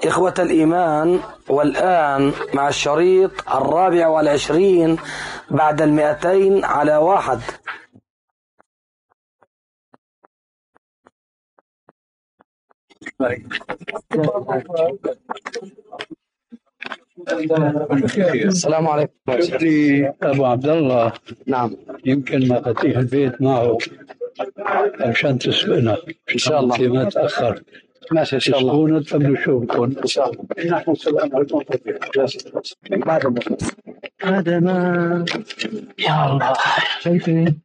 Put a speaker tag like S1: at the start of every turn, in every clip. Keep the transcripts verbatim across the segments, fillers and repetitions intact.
S1: إخوة الإيمان، والآن مع الشريط الرابع والعشرين بعد المئتين على واحد.
S2: السلام عليكم.
S3: لي أبو عبد الله.
S2: نعم.
S3: يمكن مفاتيح البيت معه عشان تسبقنا
S2: إن شاء الله
S3: ما تأخر.
S2: ماشي إن شاء الله.
S3: تسبقونا تبدو شغلكم
S2: إن شاء الله. نحن السلام عليكم. بعد هذا ما يا الله شيخي.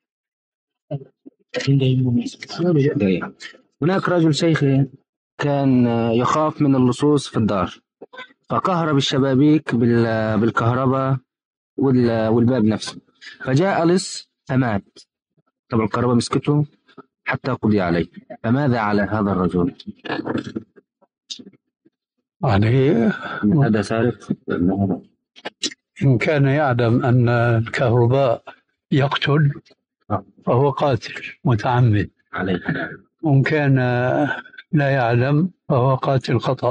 S2: هناك رجل شيخي كان يخاف من اللصوص في الدار، فكهرب الشبابيك بالكهرباء والباب نفسه، فجاء لص فمات. طبعا الكهرباء مسكته حتى قضي عليه. فماذا على هذا الرجل؟
S3: يعني
S2: هذا سارق.
S3: إن كان يعلم أن الكهرباء يقتل فهو قاتل متعمد، وإن كان لا يعلم فهو قاتل خطأ.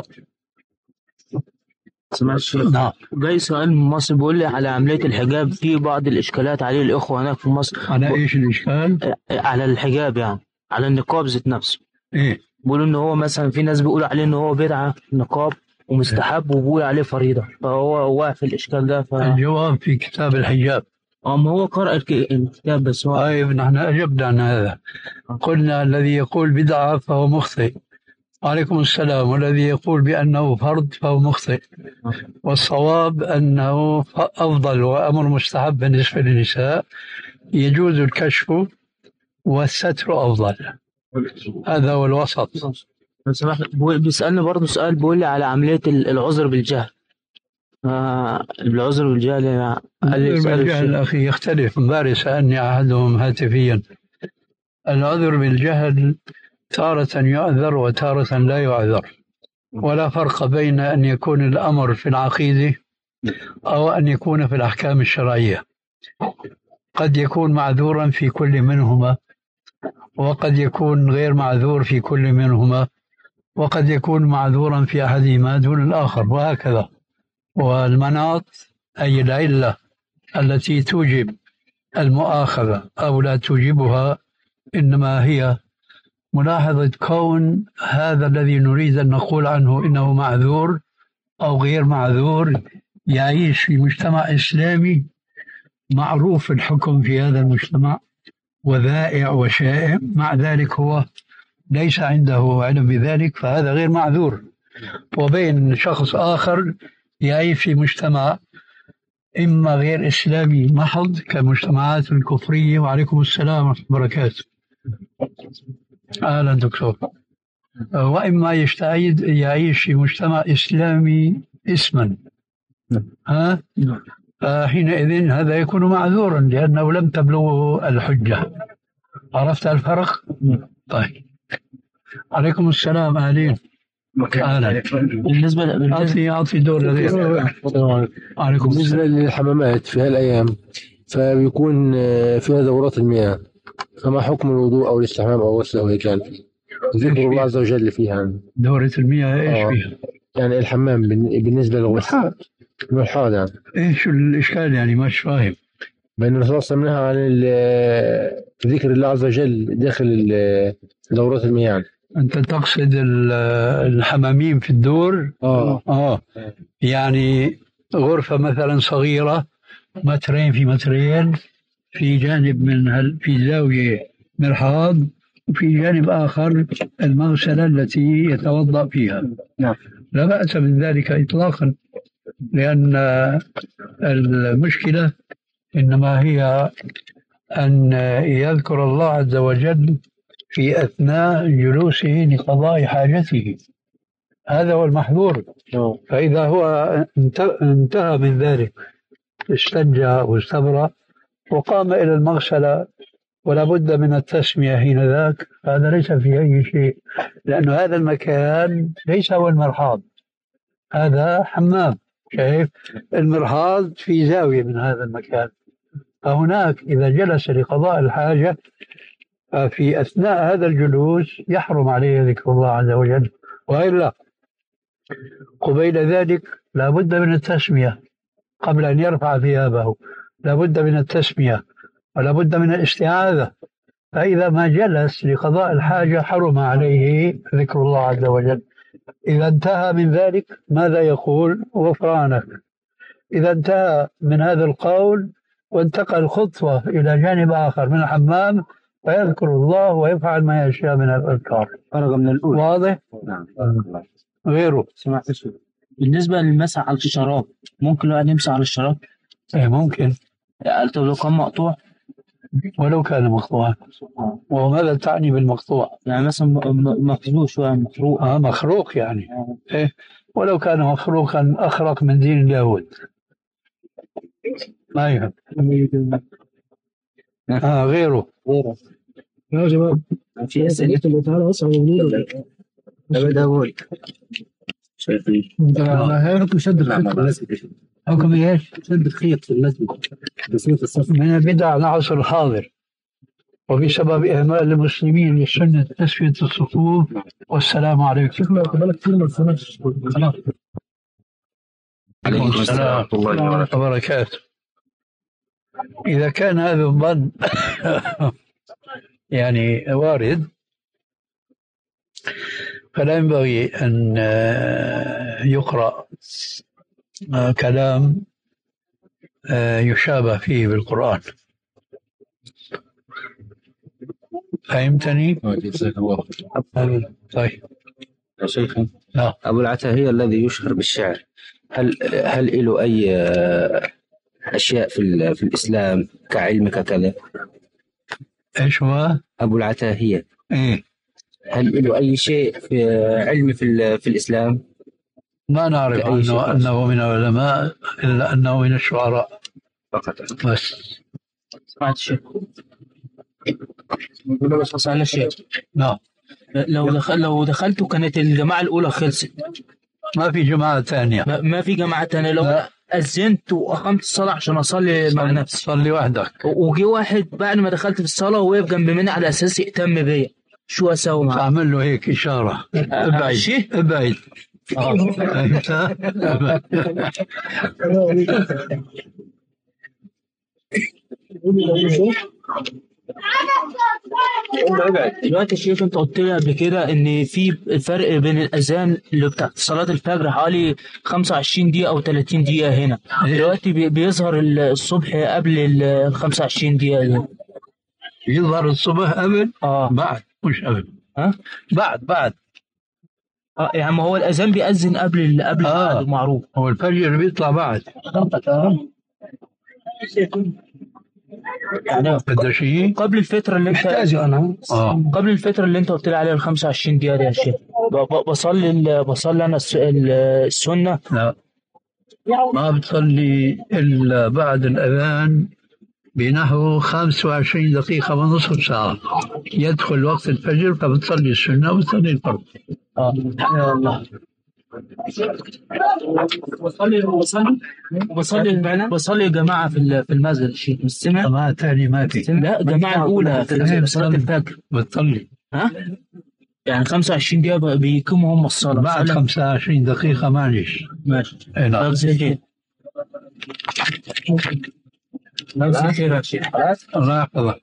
S4: سمعت الشيخ؟
S3: نعم.
S4: جاي سؤال من مصر بيقول لي على عملية الحجاب، في بعض الإشكالات عليه الإخوة هناك في مصر.
S3: على إيش الإشكال؟
S4: على الحجاب، يعني على النقاب ذات نفسه.
S3: إيه؟
S4: بيقولوا إن هو مثلا في ناس بيقولوا عليه إن هو بدعة النقاب ومستحب، وبيقول عليه فريضة، فهو واقع في الإشكال ده. ف...
S3: الجواب في كتاب الحجاب.
S4: أما هو قرأ الكتاب بس هو.
S3: طيب نحن أجبنا عن هذا، قلنا الذي يقول بدعة فهو مخطئ. عليكم السلام. والذي يقول بأنه فرض فهو مخطئ، والصواب أنه أفضل وأمر مستحب بالنسبة للنساء، يجوز الكشف والستر أفضل. هذا هو الوسط.
S4: بيسألني برضه سؤال، بيقول لي على عملية العذر بالجهل. آه العذر بالجهل يعني
S3: العذر بالجهل أخي يختلف. امبارح سألني أحدهم هاتفيا. العذر بالجهل تارة يعذر وتارة لا يعذر، ولا فرق بين أن يكون الأمر في العقيدة أو أن يكون في الأحكام الشرعية. قد يكون معذورا في كل منهما، وقد يكون غير معذور في كل منهما، وقد يكون معذورا في أحدهما دون الآخر، وهكذا. والمناط أي العلة التي توجب المؤاخذة أو لا توجبها إنما هي ملاحظة كون هذا الذي نريد أن نقول عنه إنه معذور أو غير معذور يعيش في مجتمع إسلامي معروف الحكم في هذا المجتمع وذائع وشائع، مع ذلك هو ليس عنده علم بذلك، فهذا غير معذور. وبين شخص آخر يعيش في مجتمع إما غير إسلامي محض كمجتمعات الكفرية. وعليكم السلام ورحمة الله وبركاته. أهلا دكتور. وإما يجتهد يعيش في مجتمع إسلامي اسما، ها حينئذ هذا يكون معذورا لأنه لم تبلغه الحجة. عرفت الفرق؟ طيب. عليكم السلام. أهلين. أهلا.
S4: بالنسبة
S3: أعطي أعطي دور الذي. عليكم
S5: بالنسبة للحمامات في هالأيام فبيكون فيها دورات المياه، فما حكم الوضوء أو الاستحمام أو غسل أو هيك يعني ذكر الله عز وجل فيها؟
S3: دورة المياه إيش
S5: آه.
S3: فيها؟
S5: يعني الحمام بالنسبة للغسل المرحاض يعني
S3: إيش الإشكال يعني؟ مش فاهم.
S5: بين الرسول صلى الله عليه وسلم عن ذكر الله عز وجل داخل دورات المياه يعني.
S3: أنت تقصد الحمامين في الدور؟
S5: آه.
S3: آه يعني غرفة مثلا صغيرة مترين في مترين، في جانب من هل في زاوية مرحاض، وفي جانب آخر المغسلة التي يتوضأ فيها.
S5: نعم.
S3: لا بأس من ذلك إطلاقا، لأن المشكلة إنما هي أن يذكر الله عز وجل في أثناء جلوسه لقضاء حاجته، هذا هو المحظور. فإذا هو انتهى من ذلك استنجى واستبرأ وقام إلى المغسلة ولا بد من التسمية حين ذاك، هذا ليس فيه أي شيء، لأن هذا المكان ليس هو المرحاض، هذا حمام. شايف المرحاض في زاوية من هذا المكان، فهناك إذا جلس لقضاء الحاجة في أثناء هذا الجلوس يحرم عليه ذكر الله عز وجل، وإلا قبيل ذلك لا بد من التسمية قبل أن يرفع ثيابه، لا بد من التسمية ولا بد من الاستعاذة. فإذا ما جلس لقضاء الحاجة حرم عليه ذكر الله عز وجل. إذا انتهى من ذلك ماذا يقول؟ غفرانك. إذا انتهى من هذا القول وانتقل خطوة إلى جانب آخر من الحمام فيذكر الله ويفعل ما يشاء من الأذكار.
S2: فرق من الأولى.
S3: واضح؟
S2: نعم.
S3: غيره.
S4: سمعت شو بالنسبة للمسح على الشراب، ممكن الواحد يمسح على الشراب؟
S3: إيه ممكن
S4: يعني لو كان مقطوع،
S3: ولو كان مقطوعا. وماذا تعني بالمقطوع؟
S4: يعني مثلا مخلوق شوية، مخروق.
S3: آه مخروق يعني. إيه ولو كان مخروقا أخرق من دين اليهود ما يهم. آه غيره.
S4: غيره
S5: يا جماعة
S4: في أسئلة
S5: الله تعالى أصعب من
S4: داود.
S5: حكم شد الخيط.
S3: حكم إيش؟
S5: شد الخيط في المسجد بصيغة الصف.
S3: من البدع العصر الحاضر، وبسبب إهمال المسلمين لسنة تسوية الصفوف. والسلام عليكم.
S5: شوفنا بالك كثير من الصلاة. خلاص.
S3: عليكم السلام ورحمة الله وبركاته. إذا كان هذا الظن يعني وارد فلا ينبغي أن يقرأ كلام يشابه فيه بالقرآن. فهمتني؟ طيب
S2: يا شيخ،
S3: لا.
S2: أبو العتاهية الذي يشهر بالشعر، هل هل له أي أشياء في في الإسلام كعلمك كذا؟
S3: إيش هو؟
S2: أبو العتاهية.
S3: إيه.
S2: هل له أي شيء في علم في في الإسلام؟
S3: ما نعرف عنه أنه من العلماء إلا أنه من الشعراء
S2: فقط.
S3: بس.
S4: سمعت شيء بس أنا شيء.
S3: لا.
S4: لو دخل لو دخلت كانت الجماعة الأولى خلصت،
S3: ما في جماعة ثانية.
S4: ما, ما في جماعة ثانية. لو
S3: لا.
S4: أذنت وأقمت الصلاة عشان أصلي مع نفسي،
S3: صلي وحدك،
S4: وجي واحد بعد ما دخلت في الصلاة ووقف جنب مني على أساس يهتم بيا، شو أسوي معاه؟
S3: أعمل له هيك إشارة ابعد ابعد.
S4: دلوقتي يا شيخ، انت قلت لي قبل كده ان في فرق بين الاذان اللي بتاع صلاه الفجر حوالي خمسة وعشرين دقيقه او ثلاثين دقيقه هنا، دلوقتي بيظهر الصبح قبل ال خمسة وعشرين دقيقه دي.
S3: يظهر الصبح قبل؟
S4: اه
S3: بعد، مش قبل.
S4: ها
S3: بعد بعد
S4: اه يعني ما هو الاذان بيأذن قبل ال قبل
S3: آه.
S4: المعروف.
S3: هو الفجر بيطلع بعد.
S4: يعني
S3: قديش
S4: قبل الفترة اللي انت
S5: محتاجه أنا.
S3: آه.
S4: قبل الفترة اللي انت قلت لي عليها ال خمسة وعشرين دقيقة دي يا شيخ، بصلي بصلي انا السنة.
S3: لا، ما بتصلي إلا بعد الأذان بنحو خمسة وعشرين دقيقة ونصف ساعة يدخل وقت الفجر، فبتصلي السنة وتصلي الفرض.
S4: اه يا الله. بصلي بصلي بصلي بصلي يا جماعة في في المسجد الشيخ، مش سمع؟
S3: جماعة ثاني ما في.
S4: لا، الجماعة الأولى في صلاة الفجر
S3: بتصلي.
S4: ها؟ يعني خمسة وعشرين دقيقة بيقيموا هم الصلاة
S3: بعد خمسة وعشرين دقيقة معلش.
S4: ماشي.
S3: اي نعم. الله يحفظك.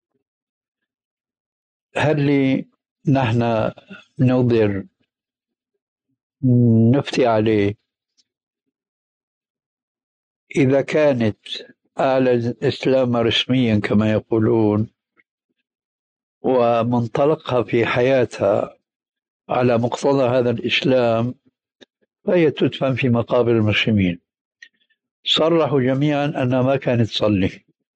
S3: هل لي نحن نقدر نفتي عليه إذا كانت أعلى الإسلام رسميا كما يقولون ومنطلقها في حياتها على مقتضى هذا الإسلام، فهي تدفن في مقابر المسلمين. صرحوا جميعا أنها ما كانت تصلي.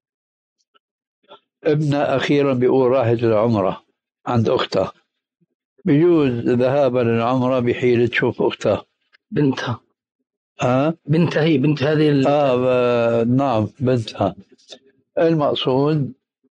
S3: ابنها أخيرا بيقول راحت للعمرة عند أختها، بيجوز ذهابا للعمرة بحيلة تشوف أختها.
S1: بنتها.
S3: أه؟
S1: بنتها هي بنت هذه ال...
S3: آه نعم بنتها. المقصود،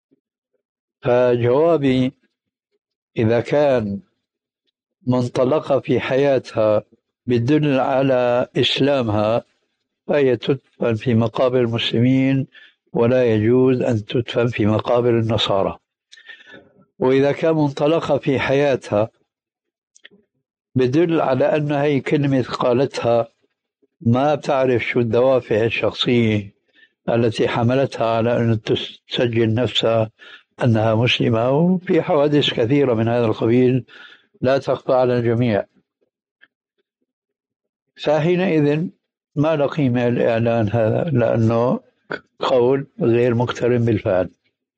S3: فجوابي إذا كان منطلقة في حياتها بيدل على إسلامها فهي تدفن في مقابر المسلمين ولا يجوز أن تدفن في مقابر النصارى. وإذا كان منطلقة في حياتها بدل على أن هي كلمة قالتها ما بتعرف شو الدوافع الشخصية التي حملتها على أن تسجل نفسها أنها مسلمة. وفي حوادث كثيرة من هذا القبيل لا تخفى على الجميع. فحينئذ ما له قيمة الإعلان هذا، لأنه قول غير مقترن بالفعل.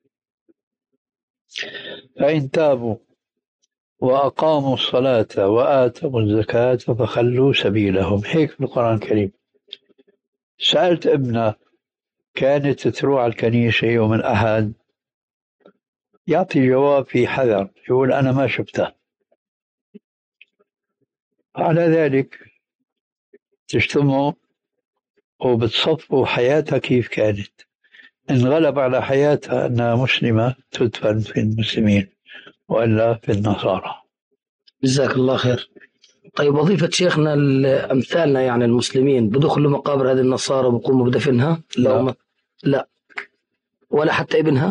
S3: فإن تابوا وأقاموا الصلاة وآتوا الزكاة فخلوا سبيلهم. هيك في القرآن الكريم. سألت ابنه كانت تروح على الكنيسة يوم الأحد، يعطي جواب في حذر، يقول أنا ما شفته. على ذلك تجتمعوا وبتصفوا حياتها كيف كانت. إن غلب على حياتها أنها مسلمة تدفن في المسلمين وإلا في النصارى.
S1: جزاك الله خير. طيب وظيفة شيخنا أمثالنا يعني المسلمين بدخلوا مقابر هذه النصارى وبقوموا بدفنها؟
S3: لا.
S1: ما... لا ولا حتى ابنها؟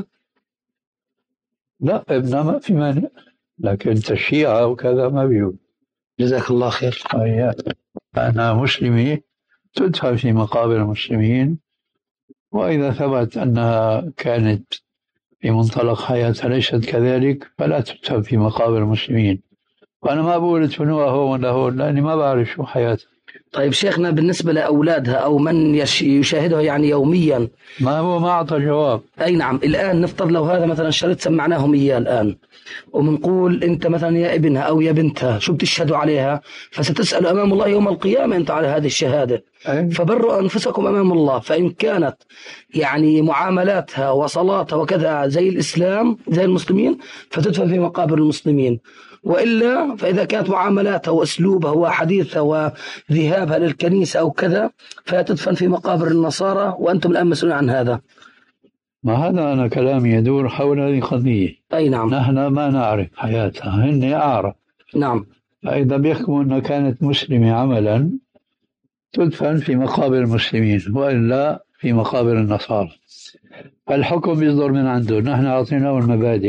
S3: لا ابنها ما في مانع، لكن تشييعها وكذا ما بيقول.
S1: جزاك الله خير.
S3: أنا مسلمة تدفن في مقابر المسلمين، وإذا ثبت أنها كانت في منطلق حياتها ليست كذلك فلا تدفن في مقابر المسلمين. وأنا ما بقول ادفنوها هون ولا هون لأني ما بعرف شو حياتها.
S1: طيب شيخنا بالنسبة لأولادها أو من يشاهدها يعني يوميا،
S3: ما هو ما أعطى جواب.
S1: أي نعم. الآن نفترض لو هذا مثلا شريط سمعناهم إياه الآن ومنقول أنت مثلا يا ابنها أو يا بنتها شو بتشهدوا عليها، فستسأل أمام الله يوم القيامة أنت على هذه الشهادة.
S3: أي.
S1: فبروا أنفسكم أمام الله. فإن كانت يعني معاملاتها وصلاتها وكذا زي الإسلام زي المسلمين فتدفن في مقابر المسلمين، وإلا فإذا كانت معاملاتها وأسلوبها وحديثها وذهابها للكنيسة أو كذا فتدفن في مقابر النصارى، وأنتم الآن مسؤولون عن هذا.
S3: ما هذا أنا كلامي يدور حول هذه القضية.
S1: أي نعم.
S3: نحن ما نعرف حياتها، هن أعرف.
S1: نعم.
S3: فإذا بيحكموا أنها كانت مسلمة عملا تدفن في مقابر المسلمين وإلا في مقابر النصارى. فالحكم بيصدر من عنده، نحن أعطيناه المبادئ.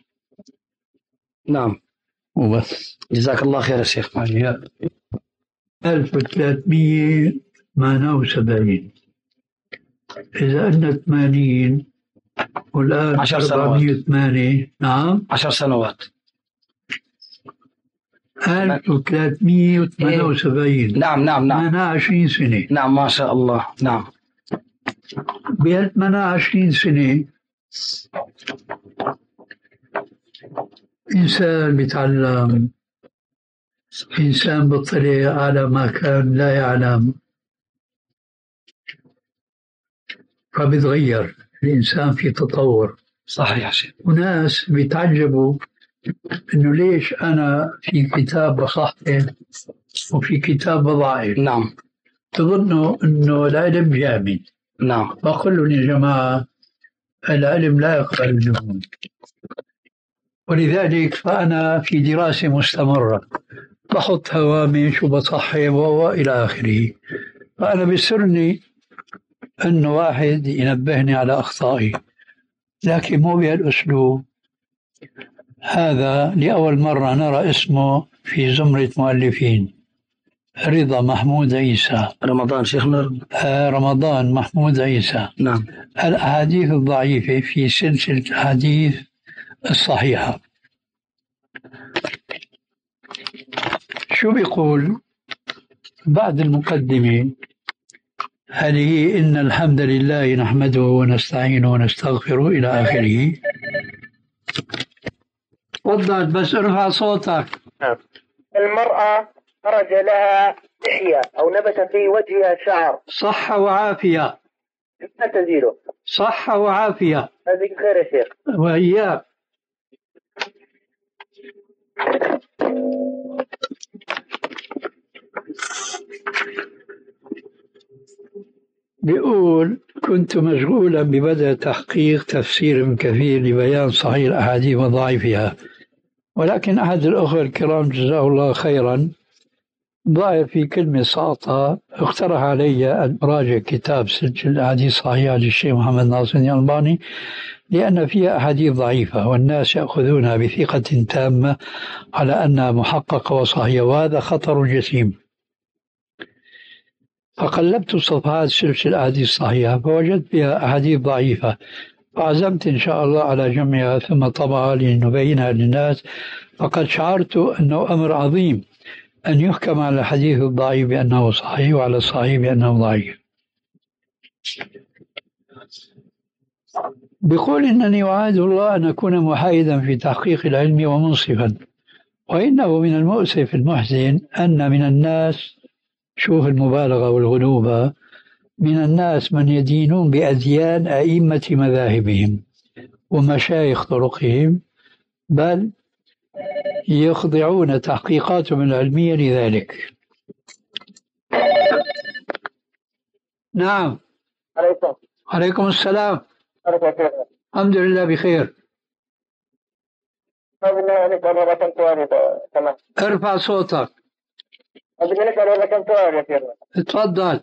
S1: نعم
S3: وبس.
S1: جزاك الله خير يا شيخ.
S3: ألف وثلاثمئة وثمانية وسبعين إذا أن ثمانين والآن
S1: عشر سنوات.
S3: أربعمئة وثمانية. نعم
S1: عشر سنوات.
S3: ألف وثلاثمئة وثمانية وسبعين.
S1: نعم نعم نعم.
S3: ثمانية وعشرين سنة.
S1: نعم ما شاء الله. نعم.
S3: بهال ثمانية وعشرين سنة إنسان بيتعلم، إنسان بيطلع على ما كان لا يعلم، فبيتغير الإنسان في تطور.
S1: صحيح يا شيخ.
S3: وناس بيتعجبوا إنه ليش أنا في كتاب بصحح وفي كتاب بضعف.
S1: نعم.
S3: تظنوا إنه العلم جامد.
S1: نعم.
S3: بقول لهم يا جماعة العلم لا يقبل الجنون، ولذلك فأنا في دراسة مستمرة بحط هوامش وبصحح وإلى آخره. فأنا بيسرني أنه واحد ينبهني على أخطائي، لكن مو بهالأسلوب هذا. لأول مرة نرى اسمه في زمرة مؤلفين، رضا محمود عيسى.
S1: رمضان شيخنا.
S3: آه رمضان محمود عيسى.
S1: نعم.
S3: الأحاديث الضعيفة في سلسلة الأحاديث الصحيحة. شو بيقول بعد المقدمة؟ هذه إن الحمد لله نحمده ونستعينه ونستغفره إلى آخره. تفضل بس ارفع صوتك.
S6: المرأة خرج لها لحية أو نبت في وجهها شعر.
S3: صحة وعافية.
S6: لا تزيله.
S3: صحة وعافية.
S6: هذه خير يا شيخ.
S3: وإياك. بيقول كنت مشغولا ببدء تحقيق تفسير ابن كثير لبيان صحيح الأحاديث وضعيفها، ولكن أحد الأخوة الكرام جزاه الله خيرا ضائع في كلمة ساقطة. اقترح علي أن أراجع كتاب سجل الأحاديث الصحيحة للشيخ محمد ناصر الألباني، لأن فيها أحاديث ضعيفة والناس يأخذونها بثقة تامة على أنها محققة وصحيحة، وهذا خطر جسيم. فقلبت صفحات سلسلة الأحاديث الصحيحة فوجدت فيها أحاديث ضعيفة، فعزمت إن شاء الله على جمعها ثم طبعها لنبينها للناس. فقد شعرت أنه أمر عظيم أن يحكم على الحديث الضعيف بأنه صحيح وعلى الصحيح بأنه ضعيف. بقول إنني أعاهد الله أن أكون محايدا في تحقيق العلم ومنصفا، وإنه من المؤسف المحزن أن من الناس، شوف المبالغة والغلوبة، من الناس من يدينون بأديان أئمة مذاهبهم ومشايخ طرقهم، بل يخضعون تحقيقاتهم العلمية لذلك. نعم.
S6: عليكم.
S3: عليكم السلام. الحمد لله بخير. ارفع صوتك. اتفضل.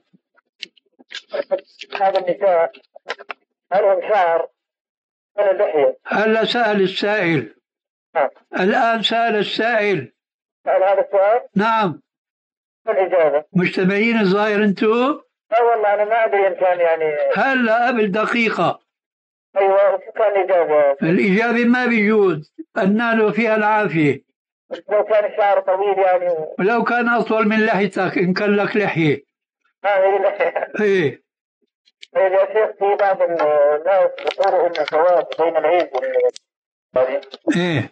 S6: هذا النساء هل هم شعر ولا لحية؟
S3: هلا سأل السائل.
S6: نعم.
S3: الآن سأل السائل.
S6: سأل هذا السؤال؟
S3: نعم.
S6: الإجابة.
S3: مجتمعين الظاهر أنتوا؟
S6: لا والله أنا ما أدري إن كان يعني.
S3: هلا قبل دقيقة.
S6: أيوة وش كان الإجابة؟
S3: الإجابة ما بيجوز أن نال فيها العافية.
S6: لو كان الشعر طويل يعني.
S3: ولو كان أطول من لحيتك إن كان لك لحية.
S6: ما هي لحية.
S3: إيه.
S6: طيب يا شيخ، في بعض الناس يقولوا إن الزواج بين العيد وال.
S3: إيه.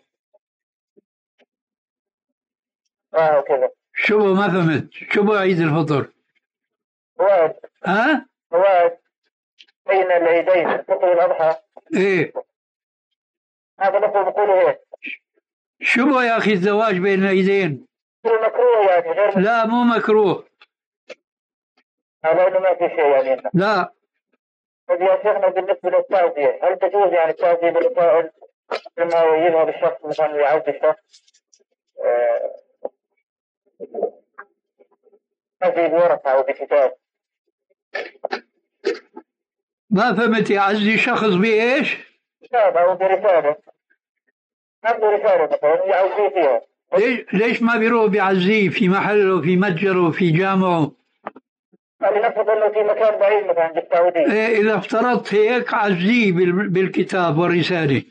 S6: آه وكذا.
S3: شو ما فهمت؟ شو بو عيد الفطر؟
S6: زواج.
S3: ها؟
S6: زواج بين العيدين الفطر والأضحى.
S3: إيه.
S6: هذا لفظ بيقولوا هيك.
S3: شو بو يا أخي الزواج بين العيدين؟
S6: مكروه يعني غير.
S3: لا مو مكروه.
S6: هذا إنه ما في شيء يعني.
S3: لا.
S6: طيب يا شيخنا بالنسبة للتعزية، هل تجوز يعني التعزية بالرسائل لما يذهب الشخص مثلا يعود الشخص هذه بورقة أو بكتاب؟
S3: ما فهمت يعزي شخص بإيش؟
S6: كتاب أو برسالة. عنده رسالة مثلا يعزيه فيها.
S3: ليش ليش ما بيروح بيعزيه في محله في متجره في جامعه؟
S6: لنفرض انه في مكان بعيد مثلا بالسعودية.
S3: إيه إذا افترضت هيك عزيه بالكتاب والرسالة.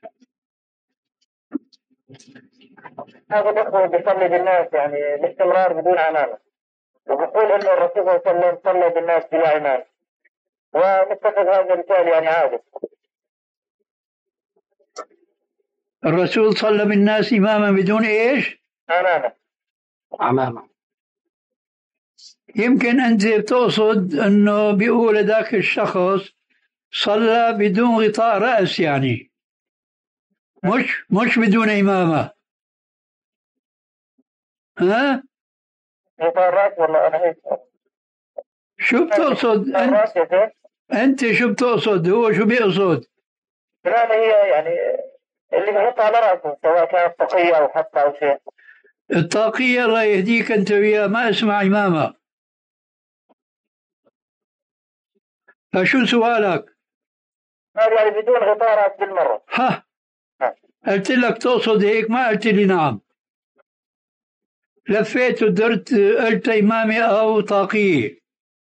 S6: هذا الأخوة بيصلي بالناس يعني باستمرار بدون عمامة، وبيقول إنه الرسول صلى الله عليه وسلم صلى بالناس بلا عمامة، ونتخذ هذا المثال يعني عادي.
S3: الرسول صلى بالناس إماما بدون إيش؟
S6: عمامة.
S1: عمامة.
S3: يمكن أنت تقصد أنه بيقول ذاك الشخص صلى بدون غطاء رأس، يعني مش مش بدون إمامة. ها؟
S6: غطاء الرأس والله أنا هيك.
S3: شو بتقصد أنت؟ أنت شو بتقصد؟ هو شو بيقصد؟
S6: لا هي يعني اللي بحطها على رأسه سواء كانت طاقية أو حتى أو شيء.
S3: الطاقية الله يهديك أنت وياه ما اسمع إمامة. فشو سؤالك؟
S6: هذا يعني بدون غطاء رأس بالمرة.
S3: ها. قلت لك تقصد هيك ما قلت لي نعم. لفيت ودرت قلت إمامي أو طاقية.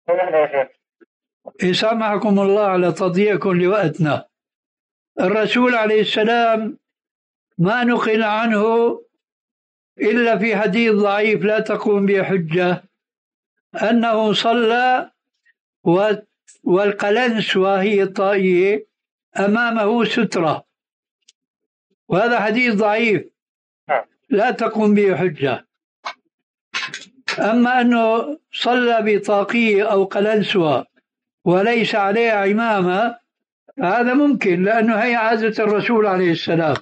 S3: يسامحكم الله على تضييعكم لوقتنا. الرسول عليه السلام ما نقل عنه إلا في حديث ضعيف لا تقوم به حجة أنه صلى والقلنسوة هي الطائية أمامه سترة، وهذا حديث ضعيف لا تقوم به حجة. أما أنه صلى بطاقية أو قلنسوة وليس عليه عمامة هذا ممكن، لأنه هي عادة الرسول عليه السلام،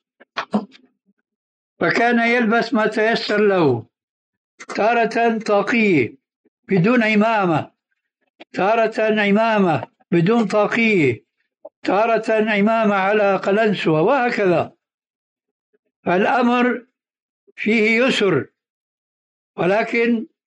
S3: فكان يلبس ما تيسر له، تارة طاقية بدون عمامة، تارة عمامة بدون طاقية، تارة عمامة على قلنسوة، وهكذا. فالأمر فيه يسر، ولكن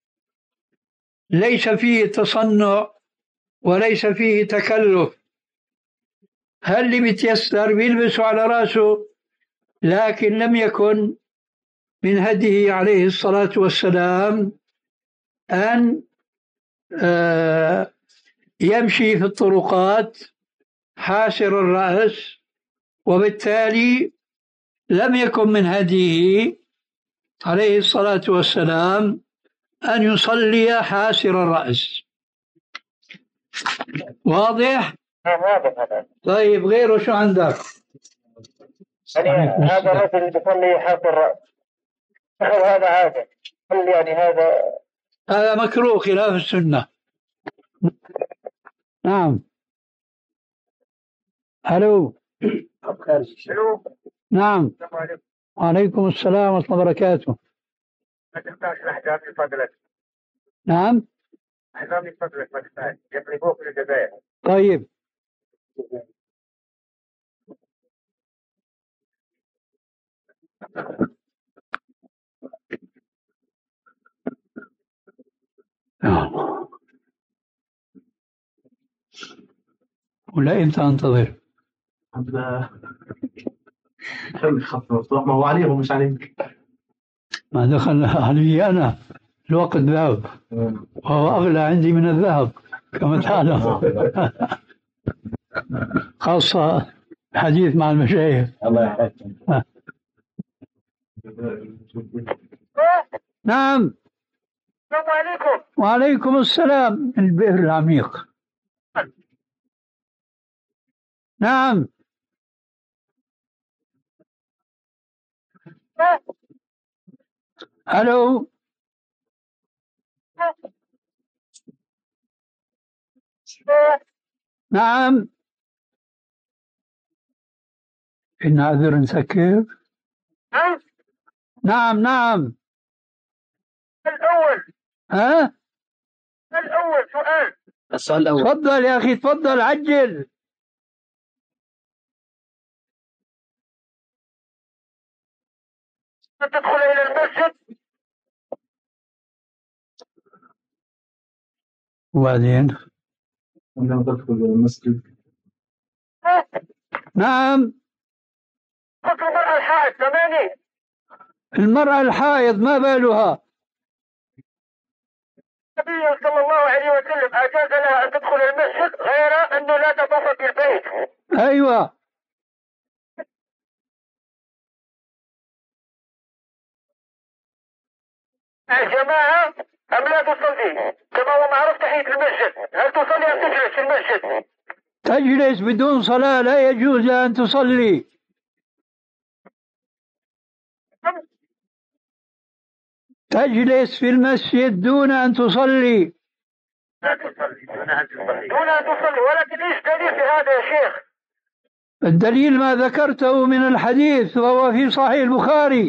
S3: ليس فيه تصنع وليس فيه تكلف. هل اللي بيتيسر بيلبسه على راسه، لكن لم يكن من هديه عليه الصلاة والسلام أن آه، يمشي في الطرقات حاسر الرأس، وبالتالي لم يكن من هديه عليه الصلاة والسلام أن يصلي حاسر الرأس. واضح؟
S6: نعم واضح هذا.
S3: طيب غيره شو عندك؟
S6: يعني هذا الرجل بيصلي حافر الرأس، هل هذا عادة؟ هل يعني هذا
S3: هذا مكروه خلاف السنة. نعم. ألو.
S6: شنو؟
S3: نعم. وعليكم السلام ورحمة الله وبركاته.
S6: ما تحتاج الأحكام من فضلك.
S3: نعم.
S6: أحكام من فضلك ما تحتاج، يطلبوك في الجزائر.
S3: طيب. ولا أنت أنتظر؟
S7: خلي الخط مفتوح، ما هو عليهم مش عليك.
S3: ما دخل علي أنا، الوقت ذهب وهو أغلى عندي من الذهب كما تعلم. خاصة الحديث مع المشايخ.
S7: الله يحفظك.
S3: نعم.
S6: السلام عليكم.
S3: وعليكم السلام. البئر العميق. نعم. ألو. نعم. نعذر نسكر. نعم نعم.
S6: الأول.
S3: ها؟
S6: الأول سؤال.
S1: السؤال الأول.
S3: تفضل يا أخي تفضل عجل.
S6: تدخل إلى المسجد.
S3: وبعدين؟
S7: عندما تدخل المسجد.
S3: نعم.
S6: قلت المرأة الحائض ثمانية.
S3: المرأة الحائض ما بالها؟
S6: النبي صلى الله عليه وسلم أجاز لها أن تدخل المسجد غير أنه لا تطوف في البيت.
S3: أيوة.
S6: الجماعة أم لا تصلي؟ كما هو معروف تحية المسجد، هل تصلي أم تجلس في المسجد؟
S3: تجلس بدون صلاة، لا يجوز أن تصلي. تجلس في المسجد دون أن تصلي.
S6: لا تصلي دون أن تصلي. دون أن تصلي، ولكن إيش دليل في هذا يا شيخ؟
S3: الدليل ما ذكرته من الحديث وهو في صحيح البخاري.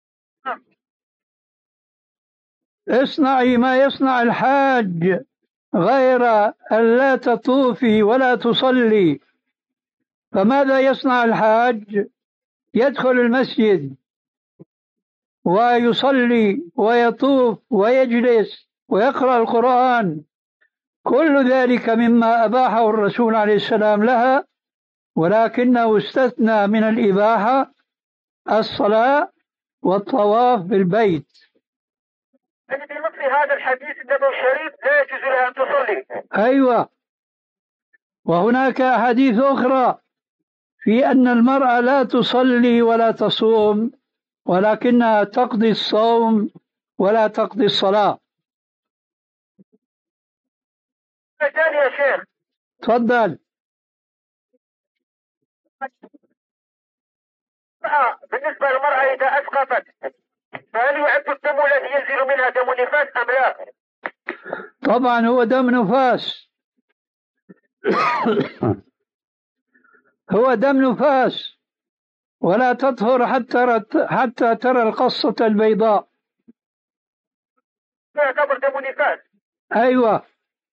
S3: اصنعي ما يصنع الحاج غير أن لا تطوفي ولا تصلي. فماذا يصنع الحاج؟ يدخل المسجد ويصلي ويطوف ويجلس ويقرأ القرآن، كل ذلك مما أباحه الرسول عليه السلام لها، ولكنه استثنى من الإباحة الصلاة والطواف بالبيت.
S6: يعني بنص هذا الحديث النبوي الشريف لا يجوز لها أن تصلي.
S3: أيوة. وهناك أحاديث أخرى في أن المرأة لا تصلي ولا تصوم، ولكنها تقضي الصوم ولا تقضي الصلاة.
S6: ثاني يا شيخ.
S3: تفضل.
S6: بالنسبة للمرأة إذا أسقطت فهل يعد الدم الذي ينزل منها دم نفاس أم لا؟
S3: طبعا هو دم نفاس. هو دم نفاس، ولا تطهر حتى حتى ترى القصة البيضاء.
S6: يعتبر دم نفاس.
S3: أيوة.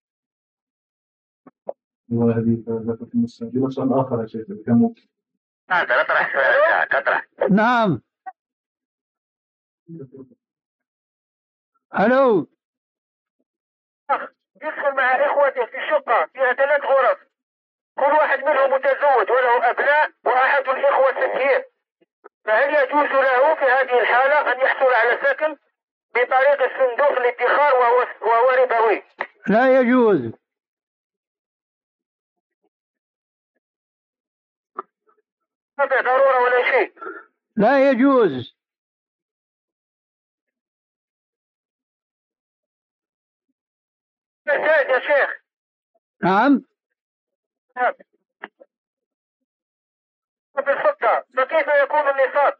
S7: وهذه ذكرت المسلم سؤال آخر يا شيخ. كم
S6: هذا نطرح سؤال نطرح.
S3: نعم. ألو.
S6: يدخل مع إخوته في شقة فيها ثلاث غرف، كل واحد منهم متزوج وله أبناء وأحد الإخوة سكين، فهل يجوز له في هذه الحالة أن يحصل على سكن بطريق الصندوق الادخار وهو وهو ربوي؟
S3: لا يجوز.
S6: ما في ضرورة ولا شيء.
S3: لا يجوز.
S6: زاد يا شيخ.
S3: نعم.
S6: نعم. بالفضة فكيف يكون النصاب؟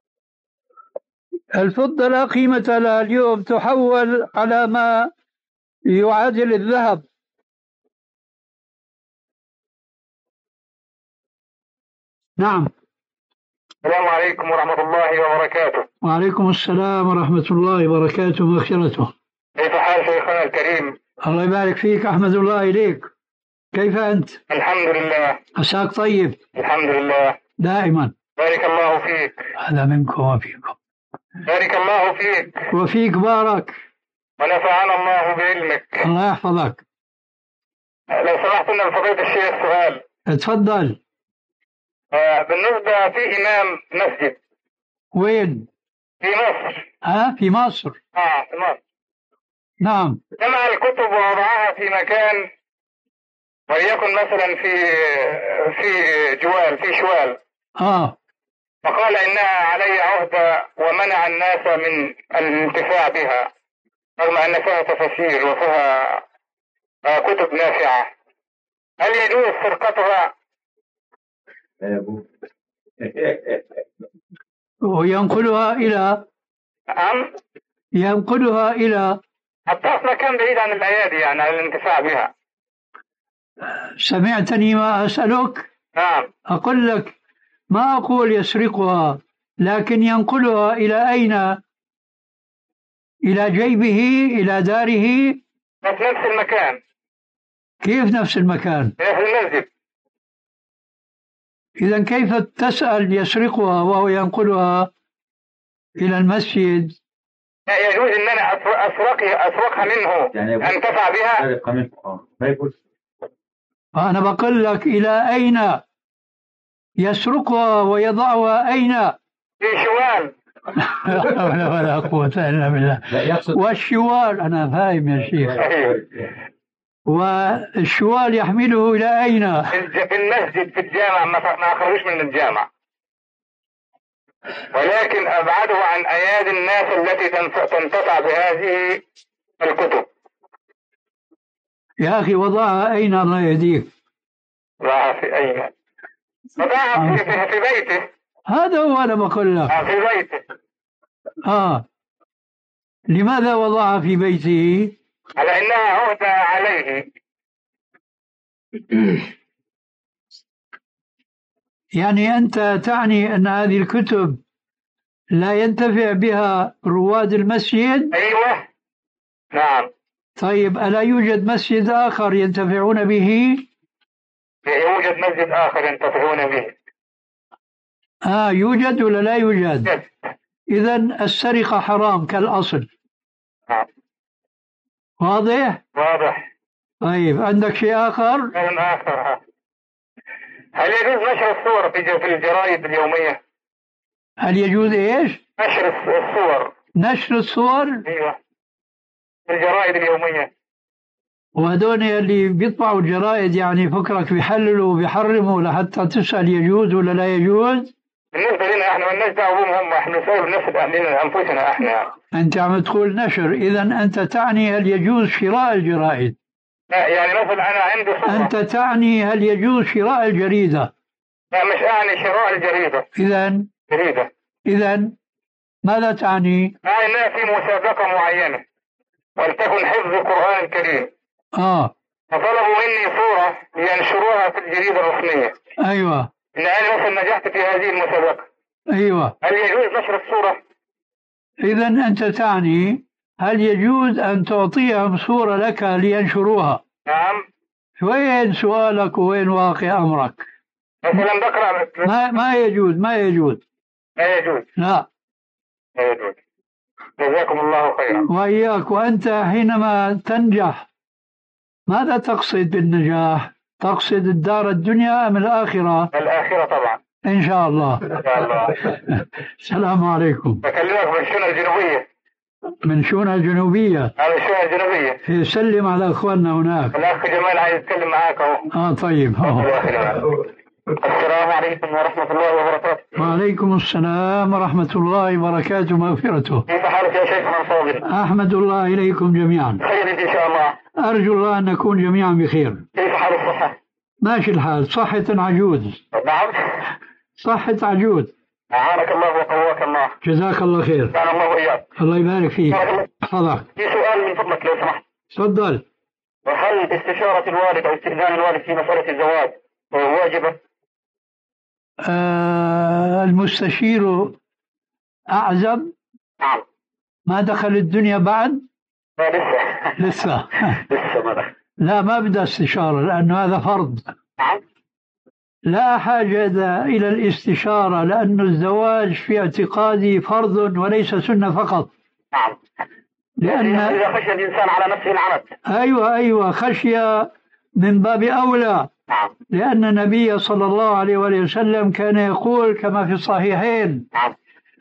S3: الفضة لا قيمة لها اليوم، تحول على ما يعادل الذهب. نعم.
S6: السلام عليكم ورحمة الله وبركاته.
S3: وعليكم السلام ورحمة الله وبركاته ومغفرته.
S6: كيف حال شيخنا الكريم؟
S3: الله يبارك فيك، أحمد الله إليك. كيف أنت؟
S6: الحمد لله.
S3: عساك طيب؟
S6: الحمد لله
S3: دائما.
S6: بارك الله فيك.
S3: هذا منكم وفيكم.
S6: بارك الله فيك.
S3: وفيك بارك.
S6: ونفعنا الله بعلمك.
S3: الله يحفظك.
S6: لو سمحت لنا فضيلة الشيخ سؤال.
S3: اتفضل.
S6: آه بالنسبة في إمام مسجد.
S3: وين؟
S6: في مصر.
S3: ها في مصر.
S6: اه في مصر.
S3: نعم.
S6: جمع الكتب ووضعها في مكان، وليكن مثلا في في جوال في شوال.
S3: اه.
S6: فقال إنها علي عهدة ومنع الناس من الانتفاع بها، رغم أن فيها تفاسير وفيها آه كتب نافعة. هل يجوز سرقتها؟
S3: وينقلها إلى
S6: أم
S3: ينقلها إلى
S6: حتى في مكان بعيد عن الأيادي، يعني على الانتفاع بها.
S3: سمعتني ما أسألك؟
S6: نعم.
S3: أقول لك ما أقول يسرقها، لكن ينقلها إلى أين؟ إلى جيبه، إلى داره.
S6: في نفس المكان.
S3: كيف نفس المكان؟
S6: في المسجد.
S3: إذا كيف تسأل يسرقها وهو ينقلها إلى المسجد؟
S6: لا يجوز أن أنا أسرقها أسرقها منه، يعني أنتفع بها.
S3: أنا بقول لك إلى أين يسرقها ويضعها أين؟
S6: في شوال.
S3: لا ولا قوة إلا بالله. والشوال أنا فاهم يا شيخ. والشوال يحمله إلى أين؟
S6: في المسجد في الجامع، ما أخرجوش من الجامع، ولكن أبعده عن أيادي الناس التي تنتفع بهذه الكتب.
S3: يا أخي وضعها أين الله يهديك؟
S6: وضعها في أين؟ وضعها في, في, في بيته.
S3: هذا هو أنا بقول لك.
S6: آه في بيته.
S3: آه لماذا وضعها في بيته؟
S6: على إنها عهدة عليه.
S3: يعني أنت تعني أن هذه الكتب لا ينتفع بها رواد المسجد؟
S6: أيوة نعم.
S3: طيب ألا يوجد مسجد آخر ينتفعون به؟
S6: يوجد مسجد آخر ينتفعون به.
S3: آه يوجد ولا لا يوجد؟ إذن السرقة حرام كالأصل.
S6: نعم.
S3: واضح؟
S6: واضح.
S3: طيب عندك شيء آخر؟
S6: شيء آخر. هل يجوز نشر الصور في الجرائد اليومية؟
S3: هل يجوز إيش؟
S6: نشر الصور.
S3: نشر الصور؟
S6: أيوة في الجرائد اليومية.
S3: وهدول اللي بيطبعوا الجرائد يعني فكرك بيحللوا وبيحرموا لحتى تسأل يجوز ولا لا يجوز؟
S6: بالنسبة لنا احنا مالناش دعوة بهم، هم احنا نسوي بنفس أهلنا أنفسنا احنا.
S3: أنت عم تقول نشر، إذا أنت تعني هل يجوز شراء الجرائد؟
S6: لا يعني مثلا أنا عندي صورة.
S3: أنت تعني هل يجوز شراء الجريدة؟
S6: لا مش أعني شراء الجريدة.
S3: إذا
S6: جريدة.
S3: إذا ماذا تعني؟
S6: أعني أنها في مسابقة معينة ولتكن حفظ القرآن الكريم.
S3: آه.
S6: فطلبوا مني صورة لينشروها في الجريدة الرسمية.
S3: أيوة.
S6: إن أنا مثلا نجحت في هذه المسابقة.
S3: أيوة.
S6: هل يجوز نشر الصورة؟
S3: إذا أنت تعني هل يجوز أن تعطيهم صورة لك لينشروها؟
S6: نعم.
S3: وين سؤالك وين واقع أمرك؟
S6: مثلا بقرأ.
S3: ما ما يجوز ما يجوز.
S6: لا يجوز.
S3: لا.
S6: لا يجوز. جزاكم الله خيرا.
S3: وإياك. وأنت حينما تنجح ماذا تقصد بالنجاح؟ تقصد الدار الدنيا أم الآخرة؟
S6: الآخرة طبعا.
S3: إن شاء الله.
S6: إن شاء الله.
S3: السلام عليكم.
S6: بكلمك من شونة الجنوبية.
S3: من شونة الجنوبية.
S6: هذا شونة الجنوبية.
S3: سلم على أخواننا هناك.
S6: الأخ جمال عايز يتكلم معاك أهو.
S3: آه طيب. أوه.
S6: السلام عليكم ورحمة الله وبركاته.
S3: وعليكم السلام ورحمة الله وبركاته مغفرته.
S6: كيف حالك يا شيخنا الفاضل؟
S3: أحمد الله إليكم جميعا.
S6: خير إن شاء الله.
S3: أرجو الله أن نكون جميعا بخير.
S6: كيف حال الصحة؟
S3: ماشي الحال، صحة عجوز.
S6: نعم.
S3: صحة عجوز.
S6: أعانك الله وقواك الله.
S3: جزاك الله خير.
S6: كان الله وإياك.
S3: الله يبارك فيك. احفظك.
S6: في سؤال من فضلك لو سمحت.
S3: تفضل.
S6: وهل استشارة الوالد أو استئذان الوالد في مسألة الزواج واجبة؟
S3: آه المستشير أعزب.
S6: نعم.
S3: ما دخل الدنيا بعد؟
S6: لا لسه.
S3: لسه.
S6: لسه ما دخل.
S3: لا ما بدأ استشارة لأنه هذا فرض.
S6: نعم.
S3: لا حاجة إلى الاستشارة لأن الزواج في اعتقادي فرض وليس سنة فقط.
S6: نعم.
S3: لأن
S6: إذا خشي الإنسان على نفسه العنت.
S3: أيوة أيوة خشية من باب أولى.
S6: نعم.
S3: لأن النبي صلى الله عليه وآله وسلم كان يقول كما في الصحيحين:
S6: نعم.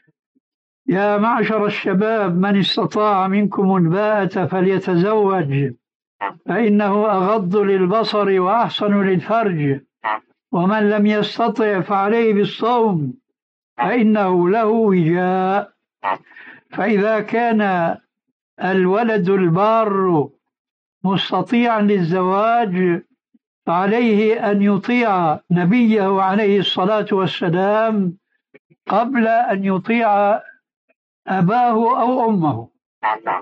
S3: يا معشر الشباب من استطاع منكم الباءة فليتزوج فإنه أغض للبصر وأحسن للفرج، ومن لم يستطع فعليه بالصوم فإنه له وجاء. فإذا كان الولد البار مستطيعا للزواج فعليه أن يطيع نبيه عليه الصلاة والسلام قبل أن يطيع أباه أو أمه.
S6: نعم نعم.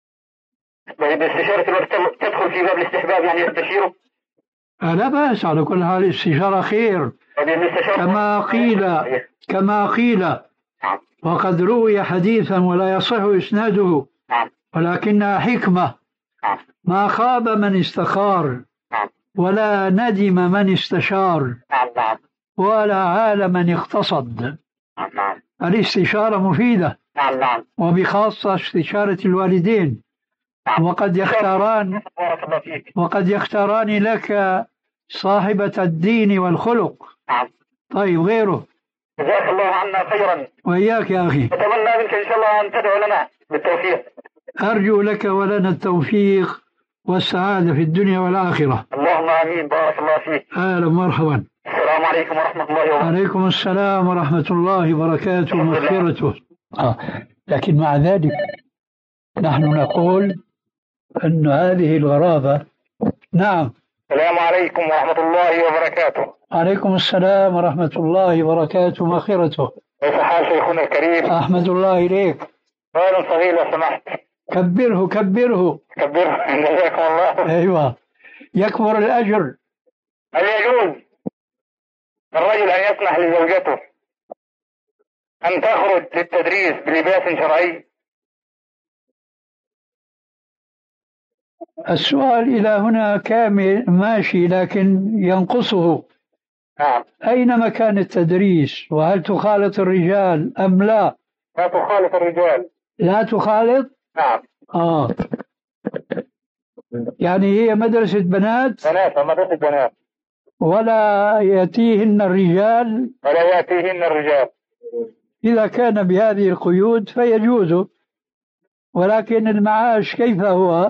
S6: طيب استشارة الوقت تدخل في باب الاستحباب يعني يستشيره؟
S3: لا بأس، على كل حال الاستشارة خير كما قيل كما قيل وقد روي حديثا ولا يصح إسناده ولكنها حكمة: ما خاب من استخار ولا ندم من استشار ولا عال من اقتصد. الاستشارة مفيدة وبخاصة استشارة الوالدين، وقد يختاران وقد يختاران لك صاحبة الدين والخلق. طيب غيره.
S6: جزاك الله عنا خيرا.
S3: وإياك يا أخي.
S6: أتمنى منك إن شاء الله أن تدعو لنا بالتوفيق.
S3: أرجو لك ولنا التوفيق والسعادة في الدنيا والآخرة.
S6: اللهم آمين. بارك الله فيك.
S3: أهلا ومرحبا.
S6: السلام عليكم ورحمة الله وبركاته.
S3: عليكم السلام ورحمة الله وبركاته ومغفرته. آه. لكن مع ذلك نحن نقول أن هذه الغرابة. نعم.
S6: السلام عليكم ورحمة الله وبركاته.
S3: عليكم السلام ورحمة الله وبركاته ومغفرته.
S6: كيف حال شيخنا الكريم؟
S3: أحمد الله إليك.
S6: سؤال صغير لو سمحت.
S3: كبره كبره
S6: كبره. جزاكم الله.
S3: أيوة يكبر الأجر.
S6: هل يجوز الرجل أن يسمح لزوجته أن تخرج للتدريس بلباس شرعي؟
S3: السؤال إلى هنا كامل ماشي لكن ينقصه.
S6: نعم.
S3: أين مكان التدريس؟ وهل تخالط الرجال أم لا؟
S6: لا تخالط الرجال.
S3: لا تخالط؟
S6: نعم.
S3: آه يعني هي مدرسة بنات؟
S6: بنات مدرسة بنات.
S3: ولا يأتيهن الرجال؟
S6: ولا يأتيهن الرجال.
S3: إذا كان بهذه القيود فيجوز، ولكن المعاش كيف هو؟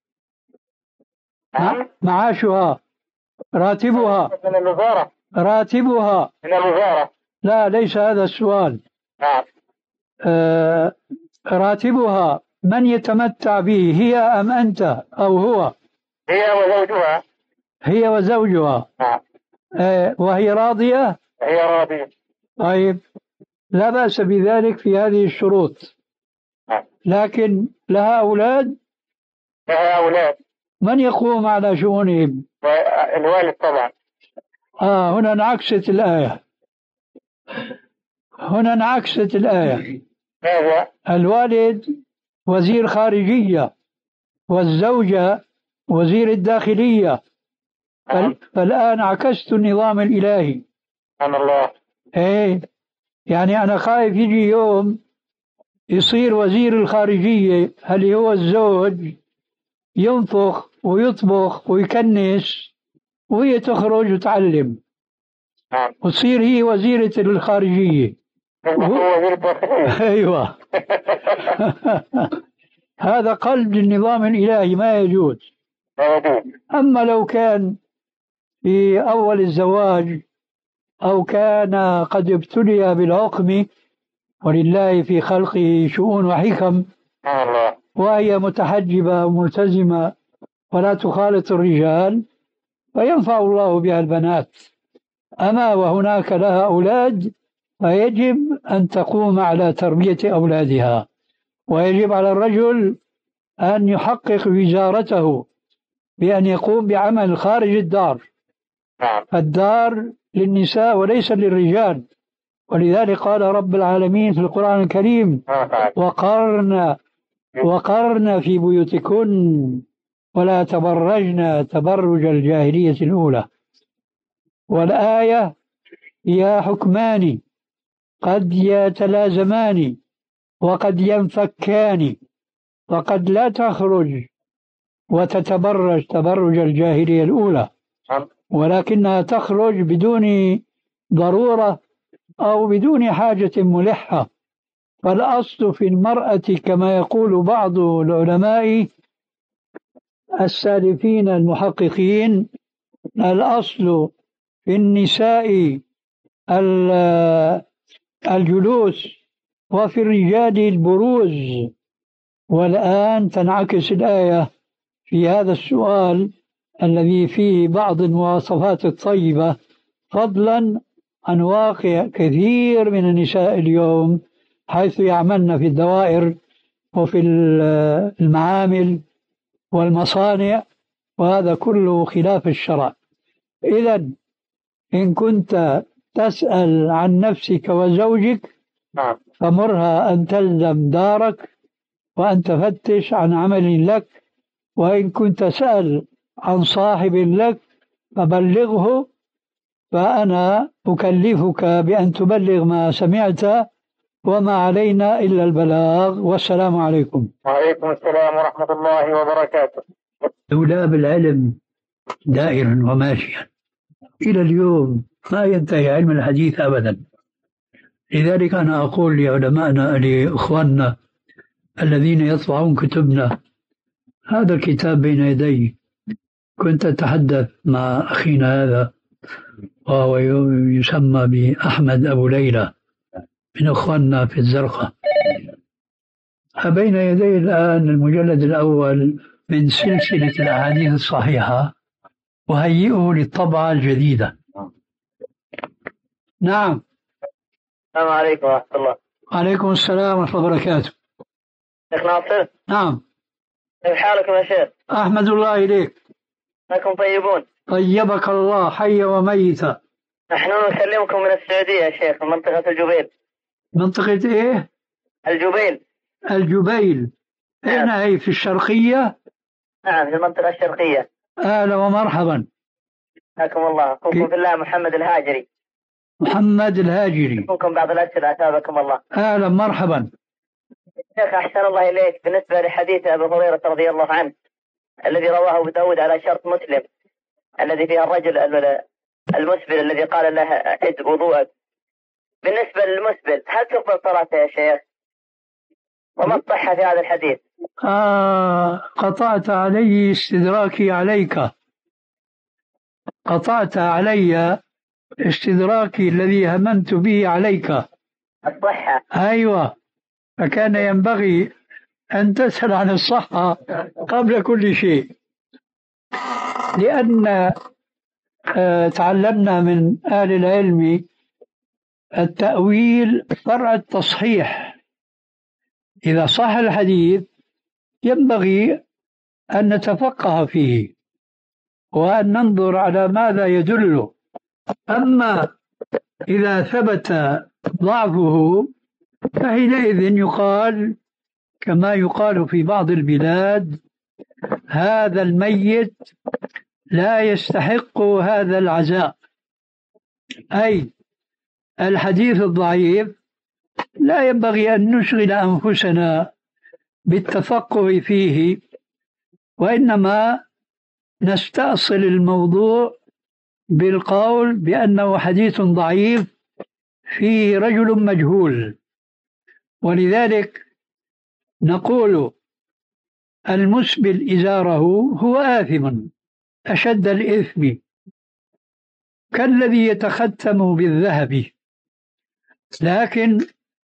S6: نعم.
S3: معاشها راتبها
S6: من الوزارة.
S3: راتبها
S6: من الوزارة.
S3: لا ليس هذا السؤال.
S6: نعم.
S3: آه راتبها من يتمتع به، هي أم أنت أو هو؟
S6: هي وزوجها.
S3: هي وزوجها.
S6: نعم.
S3: آه وهي راضية؟
S6: هي راضية.
S3: طيب لا بأس بذلك في هذه الشروط.
S6: نعم.
S3: لكن لها أولاد؟
S6: لها أولاد.
S3: من يقوم على شؤونهم؟
S6: الوالد طبعا.
S3: آه هنا انعكست الآية. هنا انعكست الآية.
S6: ماذا؟
S3: الوالد وزير خارجية والزوجة وزير الداخلية. فال... فالآن عكست النظام الإلهي.
S6: سبحان الله.
S3: إيه يعني أنا خايف يجي يوم يصير وزير الخارجية هل هو الزوج ينفخ ويطبخ ويكنس، وهي تخرج وتعلم
S6: نعم.
S3: وتصير هي وزيرة الخارجية. أيوة. هذا قلب النظام الإلهي، ما يجوز. أما لو كان في أول الزواج أو كان قد ابتلي بالعقم، ولله في خلقه شؤون وحكم، وهي متحجبة وملتزمة ولا تخالط الرجال، فينفع الله بها البنات. أما وهناك لها أولاد، فيجب أن تقوم على تربية أولادها، ويجب على الرجل أن يحقق وزارته بأن يقوم بعمل خارج الدار. الدار للنساء وليس للرجال، ولذلك قال رب العالمين في القرآن الكريم: وقرن وقرن في بيوتكن ولا تبرجن تبرج الجاهلية الأولى. والآية هي حكمان قد يتلازمان وقد ينفكان، وقد لا تخرج وتتبرج تبرج الجاهلية الأولى، ولكنها تخرج بدون ضرورة أو بدون حاجة ملحة. فالأصل في المرأة كما يقول بعض العلماء السالفين المحققين: الأصل في النساء الجلوس وفي الرجال البروز. والآن تنعكس الآية في هذا السؤال الذي فيه بعض المواصفات الطيبة، فضلا عن واقع كثير من النساء اليوم حيث يعملن في الدوائر وفي المعامل والمصانع، وهذا كله خلاف الشرع. إذن إن كنت تسأل عن نفسك وزوجك فمرها أن تلزم دارك وأن تفتش عن عمل لك، وإن كنت سأل عن صاحب لك فبلغه، فأنا أكلفك بأن تبلغ ما سمعت، وما علينا إلا البلاغ. والسلام عليكم.
S6: وعليكم السلام ورحمة الله وبركاته.
S3: دولاب العلم دائرا وماشيا إلى اليوم، ما ينتهي علم الحديث أبدا. لذلك أنا أقول لعلمائنا لإخواننا الذين يطبعون كتبنا: هذا الكتاب بين يدي، كنت أتحدث مع أخينا هذا وهو يسمى بأحمد أبو ليلى من أخواننا في الزرقاء، بين يدي الآن المجلد الأول من سلسلة الأحاديث الصحيحة، وهيئه للطبعة الجديدة. نعم.
S6: السلام عليكم ورحمة الله.
S3: عليكم السلام ورحمة الله وبركاته.
S6: شيخ ناصر.
S3: نعم.
S6: كيف حالكم يا شيخ؟
S3: أحمد الله إليك.
S6: أنكم طيبون؟
S3: طيبك الله حي وميتا.
S6: نحن نكلمكم من السعودية يا شيخ، من منطقة الجبيل.
S3: منطقة إيه؟
S6: الجبيل.
S3: الجبيل. أين هي؟ في الشرقية؟
S6: نعم، في المنطقة الشرقية.
S3: أهلا ومرحبا.
S6: حياكم الله. أخوكم في الله محمد الهاجري.
S3: محمد الهاجري.
S6: أخوكم بعض الأسئلة أثابكم الله.
S3: أهلا مرحبا.
S6: شيخ أحسن الله إليك، بالنسبة لحديث أبي هريرة رضي الله عنه الذي رواه أبو داود على شرط مسلم، الذي فيها الرجل المسبل الذي قال له أعد وضوءك، بالنسبة للمسبل هل تقبل صلاته يا شيخ؟ وما الصحة في هذا الحديث؟
S3: آه قطعت علي استدراكي عليك، قطعت علي استدراكي الذي هممت به عليك.
S6: الصحة.
S3: أيوة، فكان ينبغي أن تسأل عن الصحة قبل كل شيء، لأن آه تعلمنا من أهل العلم التأويل فرع التصحيح. إذا صح الحديث ينبغي أن نتفقه فيه وأن ننظر على ماذا يدل. أما إذا ثبت ضعفه فحينئذ يقال كما يقال في بعض البلاد: هذا الميت لا يستحق هذا العزاء. أي الحديث الضعيف لا ينبغي أن نشغل أنفسنا بالتفقه فيه، وإنما نستأصل الموضوع بالقول بأنه حديث ضعيف فيه رجل مجهول، ولذلك نقول المسبل إزاره هو آثم أشد الإثم كالذي يتختم بالذهب، لكن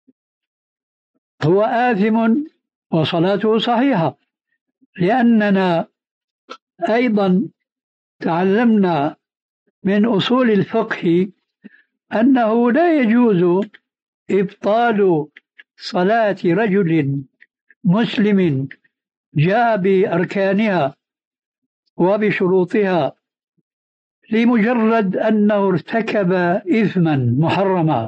S3: هو آثم وصلاته صحيحة، لأننا أيضا تعلمنا من أصول الفقه أنه لا يجوز إبطال صلاة رجل مسلم جاء بأركانها وبشروطها لمجرد أنه ارتكب إثما محرما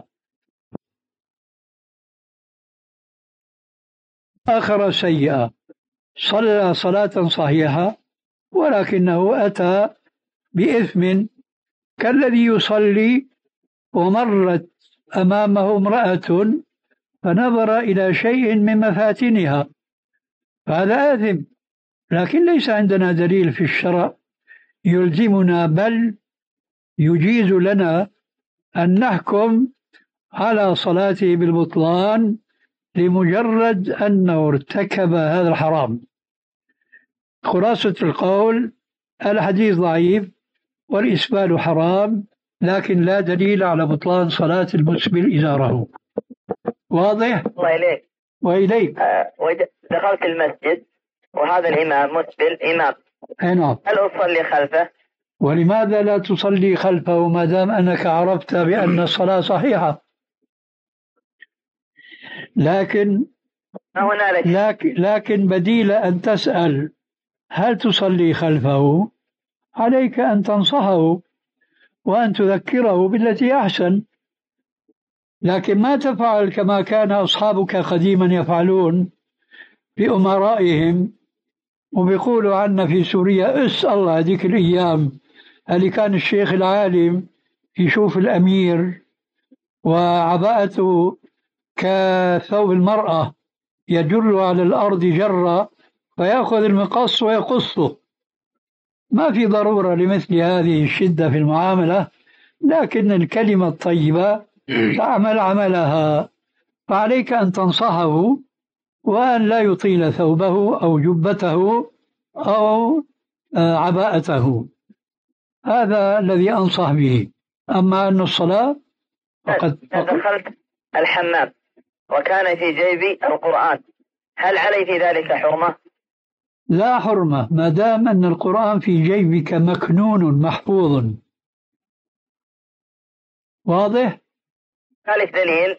S3: آخر سيئة، صلى صلاة صحيحة ولكنه أتى بإثم كالذي يصلي ومرت أمامه امرأة فنظر إلى شيء من مفاتنها، فهذا آثم، لكن ليس عندنا دليل في الشرع يلزمنا بل يجيز لنا أن نحكم على صلاته بالبطلان لمجرد أنه ارتكب هذا الحرام. خلاصة القول الحديث ضعيف والإسبال حرام، لكن لا دليل على بطلان صلاة المسبل إزاره. واضح؟
S6: وإليك
S3: وإليك
S6: آه دخلت المسجد وهذا الإمام مسبل إمام،
S3: نعم،
S6: هل أصلي خلفه؟
S3: ولماذا لا تصلي خلفه ما دام أنك عرفت بأن الصلاة صحيحة؟ لكن لكن, لكن بديل أن تسأل هل تصلي خلفه، عليك أن تنصحه وأن تذكره بالتي أحسن، لكن ما تفعل كما كان أصحابك قديما يفعلون بأمرائهم، وبيقولوا عنا في سوريا اسأل الله هذيك الأيام اللي كان الشيخ العالم يشوف الأمير وعباءته كثوب المرأة يجر على الأرض جرة فيأخذ المقص ويقصه. ما في ضرورة لمثل هذه الشدة في المعاملة، لكن الكلمة الطيبة تعمل عملها، فعليك أن تنصحه وأن لا يطيل ثوبه أو جبته أو عباءته، هذا الذي أنصح به. أما أن الصلاة فقد
S6: دخلت الحمام وكان في جيبي القرآن، هل علي في ذلك حرمة؟
S3: لا حرمة ما دام أن القرآن في جيبك مكنون محفوظ. واضح؟
S6: ثالث دليل،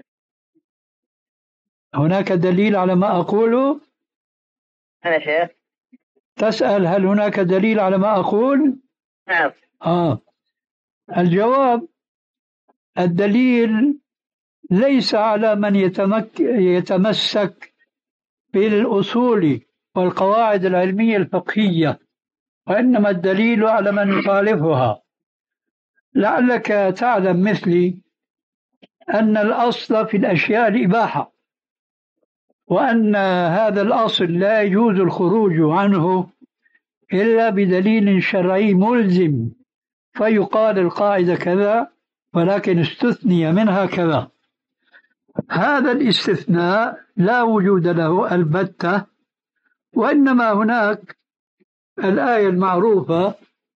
S3: هناك دليل على ما أقوله؟
S6: أنا شيخ
S3: تسأل هل هناك دليل على ما أقول؟
S6: نعم.
S3: آه الجواب الدليل ليس على من يتمك يتمسك بالأصول والقواعد العلمية الفقهية، وإنما الدليل على من يخالفها. لعلك تعلم مثلي أن الأصل في الأشياء الإباحة، وأن هذا الأصل لا يجوز الخروج عنه إلا بدليل شرعي ملزم، فيقال القاعدة كذا ولكن استثني منها كذا. هذا الاستثناء لا وجود له البتة، وإنما هناك الآية المعروفة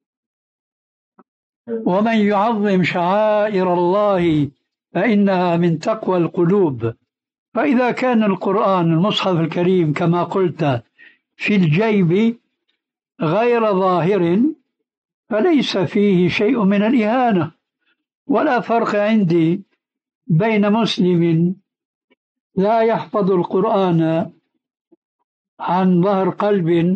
S3: ومن يعظم شعائر الله فإنها من تقوى القلوب. فإذا كان القرآن المصحف الكريم كما قلت في الجيب غير ظاهر فليس فيه شيء من الإهانة، ولا فرق عندي بين مسلم لا يحفظ القرآن عن ظهر قلب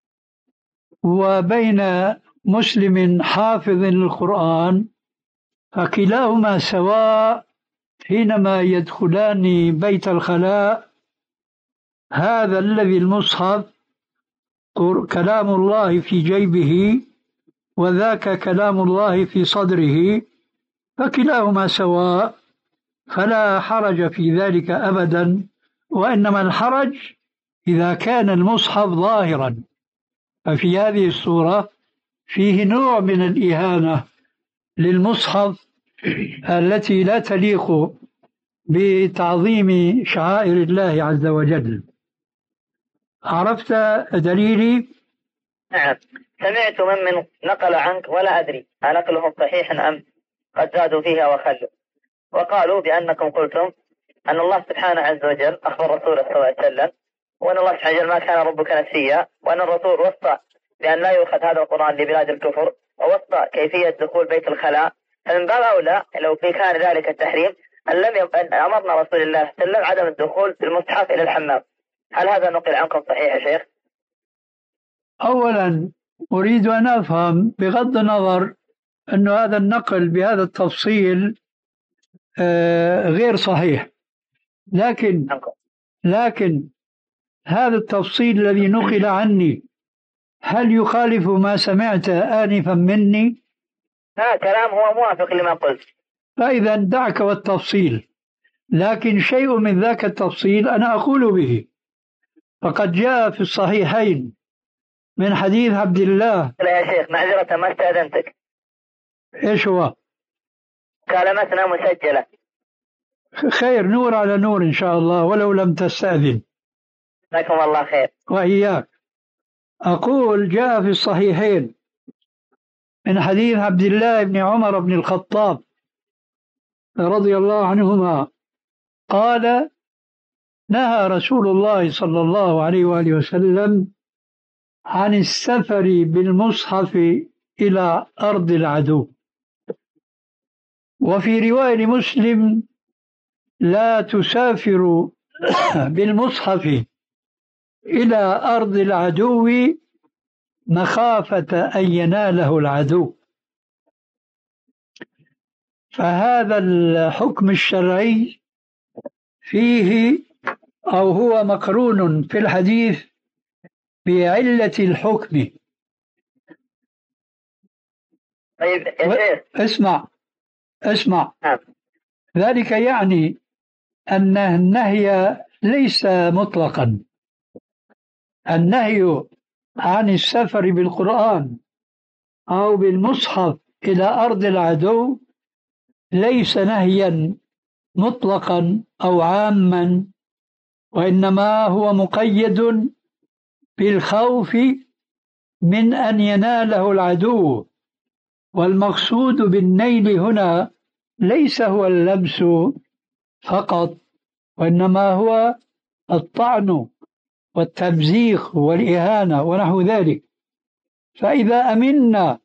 S3: وبين مسلم حافظ للقرآن، فكلاهما سواء حينما يدخلان بيت الخلاء. هذا الذي المصحف كلام الله في جيبه وذاك كلام الله في صدره، فكلاهما سواء، فلا حرج في ذلك أبدا، وإنما الحرج إذا كان المصحف ظاهرا، ففي هذه الصورة فيه نوع من الإهانة للمصحف التي لا تليق بتعظيم شعائر الله عز وجل. عرفت دليلي؟
S6: نعم، سمعت ممن نقل عنك ولا أدري أنقله صحيح أم قد زادوا فيها وخلوا، وقالوا بأنكم قلتم أن الله سبحانه عز وجل أخبر رسوله صلى الله عليه وسلم وأن الله سبحانه وتعالى ما كان ربك نسيا، وأن الرسول وصى بأن لا يؤخذ هذا القرآن لبلاد الكفر، ووصى كيفية دخول بيت الخلاء. فمن باب أولى لو في كان ذلك التحريم أن لم يم... أن أمرنا رسول الله صلى الله عليه وسلم عدم الدخول بالمصحف إلى الحمام. هل هذا نقل عنكم صحيح يا شيخ؟
S3: أولا أريد أن أفهم بغض النظر أن هذا النقل بهذا التفصيل آه غير صحيح، لكن لكن هذا التفصيل الذي نقل عني هل يخالف ما سمعت آنفا مني؟
S6: ها كلام هو موافق لما قلت.
S3: فإذا دعك والتفصيل، لكن شيء من ذاك التفصيل أنا أقول به، فقد جاء في الصحيحين من حديث عبد الله.
S6: لا يا شيخ معذرة ما استأذنتك.
S3: إيش هو؟
S6: كلمتنا مسجلة.
S3: خير، نور على نور إن شاء الله ولو لم تستأذن.
S6: جزاكم الله خير.
S3: وإياك. أقول جاء في الصحيحين من حديث عبد الله بن عمر بن الخطاب رضي الله عنهما قال: نهى رسول الله صلى الله عليه وآله وسلم عن السفر بالمصحف إلى أرض العدو. وفي رواية لمسلم: لا تسافر بالمصحف إلى أرض العدو مخافة أن يناله العدو. فهذا الحكم الشرعي فيه أو هو مقرون في الحديث بعلة الحكم.
S6: طيب يا شيخ
S3: اسمع اسمع
S6: نعم.
S3: ذلك يعني أن النهي ليس مطلقا. النهي عن السفر بالقرآن أو بالمصحف إلى أرض العدو ليس نهيا مطلقا أو عاما، وإنما هو مقيد بالخوف من أن يناله العدو. والمقصود بالنيل هنا ليس هو اللمس فقط، وإنما هو الطعن والتمزيق والإهانة ونحو ذلك. فإذا أمنا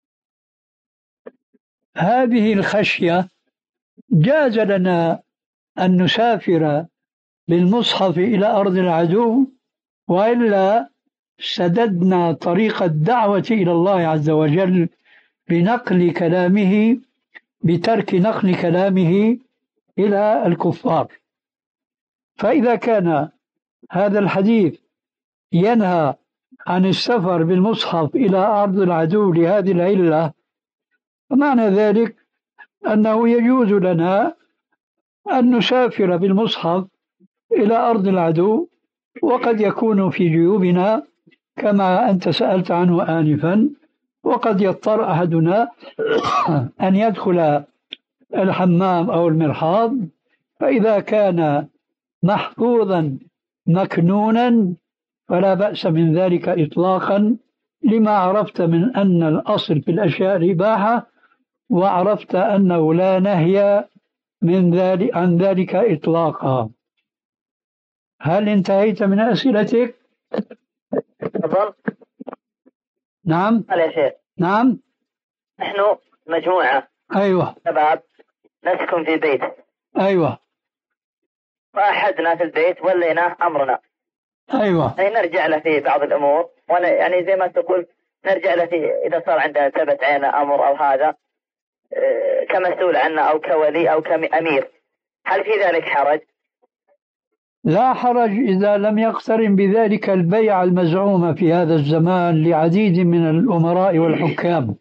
S3: هذه الخشية جاز لنا أن نسافر بالمصحف إلى أرض العدو، وإلا سددنا طريق الدعوة إلى الله عز وجل بنقل كلامه بترك نقل كلامه إلى الكفار. فإذا كان هذا الحديث ينهى عن السفر بالمصحف إلى أرض العدو لهذه العلة، فمعنى ذلك أنه يجوز لنا أن نسافر بالمصحف إلى أرض العدو، وقد يكون في جيوبنا كما أنت سألت عنه آنفا، وقد يضطر أحدنا أن يدخل الحمام أو المرحاض، فإذا كان محفوظا مكنونا فلا بأس من ذلك إطلاقا، لما عرفت من أن الأصل في الأشياء الإباحة، وعرفت أنه لا نهي من ذلك عن ذلك إطلاقا. هل انتهيت من أسئلتك؟
S6: تفضل.
S3: نعم.
S6: يا شيخ.
S3: نعم.
S6: نحن مجموعة
S3: أيوة
S6: شباب نسكن في بيت.
S3: أيوة.
S6: وأحدنا في البيت وليناه أمرنا.
S3: أيوة.
S6: أي نرجع له في بعض الأمور، وأنا يعني زي ما تقول نرجع له في إذا صار عندنا ثبت عنا أمر أو هذا كمسؤول عنا أو كولي أو كأمير، هل في ذلك حرج؟
S3: لا حرج إذا لم يقترن بذلك البيع المزعوم في هذا الزمان لعديد من الأمراء والحكام.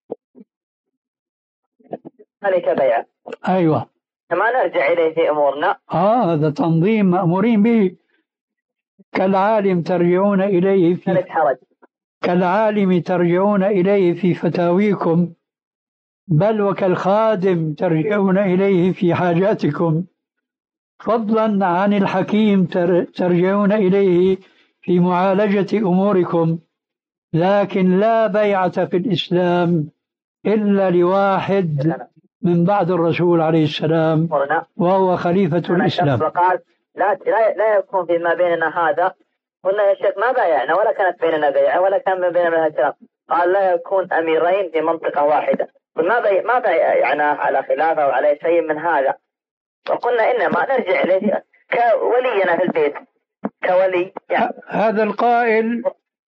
S6: ذلك بيع.
S3: أيوة.
S6: ما نرجع إليه في أمورنا.
S3: آه هذا تنظيم مأمورين به، كالعالم ترجعون إليه في
S6: ذلك حرج.
S3: كالعالم ترجعون إليه في فتاويكم، بل وكالخادم ترجعون إليه في حاجاتكم، فضلا عن الحكيم ترجعون إليه في معالجة أموركم. لكن لا بيعة في الإسلام إلا لواحد من بعد الرسول عليه السلام، وهو خليفة الإسلام.
S6: وقال لا لا يكون فيما بيننا هذا. قلنا يا شيخ ما بايعنا ولا كانت بيننا بيعة ولا كان بيننا الكلام. قال لا يكون أميرين في منطقة واحدة. ما بي ما بايعنا على خلافه وعلى شيء من هذا. وقلنا إنما نرجع إليه كولينا في البيت كولي يعني.
S3: هذا القائل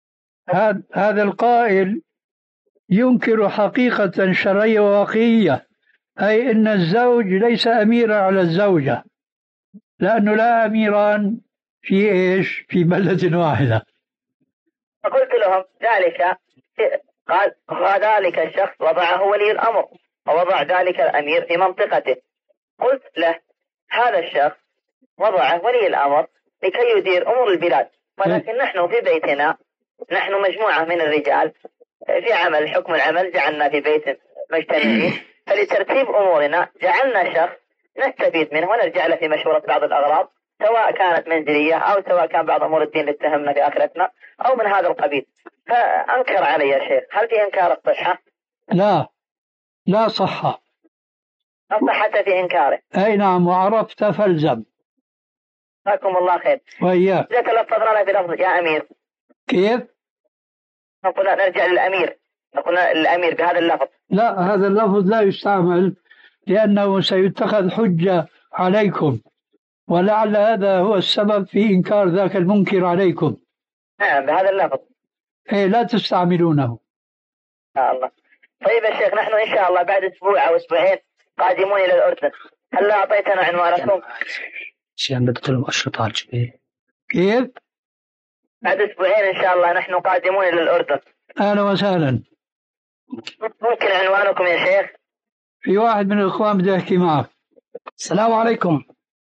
S3: هذا القائل ينكر حقيقة شرعية وواقعية، أي أن الزوج ليس أميرا على الزوجة، لأنه لا أميران في إيش في بلدة واحدة.
S6: فقلت لهم ذلك، قال وذلك الشخص وضعه ولي الأمر ووضع ذلك الأمير في منطقته. قلت له هذا الشخص وضعه ولي الأمر لكي يدير أمور البلاد، ولكن نحن في بيتنا نحن مجموعة من الرجال في عمل حكم العمل جعلنا في بيت مجتمعين، فلترتيب أمورنا جعلنا شخص نستفيد منه ونرجع له في مشورة بعض الأغراض، سواء كانت منزلية أو سواء كان بعض أمور الدين اللي اتهمنا في آخرتنا أو من هذا القبيل. فأنكر علي يا شيخ، هل في إنكار الصحة؟
S3: لا لا صحة.
S6: الصحة في إنكاره.
S3: أي نعم، وعرفت فالزم.
S6: جزاكم الله خير.
S3: وإياك.
S6: إذا تلفظنا بلفظ يا أمير
S3: كيف؟
S6: نقول نرجع للأمير، نقول الأمير بهذا اللفظ.
S3: لا، هذا اللفظ لا يستعمل لأنه سيتخذ حجة عليكم، ولعل هذا هو السبب في إنكار ذاك المنكر عليكم.
S6: نعم بهذا اللفظ.
S3: إيه لا تستعملونه.
S6: آه الله. طيب يا شيخ، نحن إن شاء الله بعد أسبوع أو أسبوعين قادمون إلى الأردن، هل أعطيتنا عنوانكم؟
S1: شيئا بدت لهم أشرطة على الجبال.
S3: كيف؟
S6: بعد أسبوعين إن شاء الله نحن قادمون إلى الأردن.
S3: أهلا وسهلا.
S6: ممكن عنوانكم يا شيخ؟
S3: في واحد من الإخوان بده يحكي معك.
S1: السلام عليكم.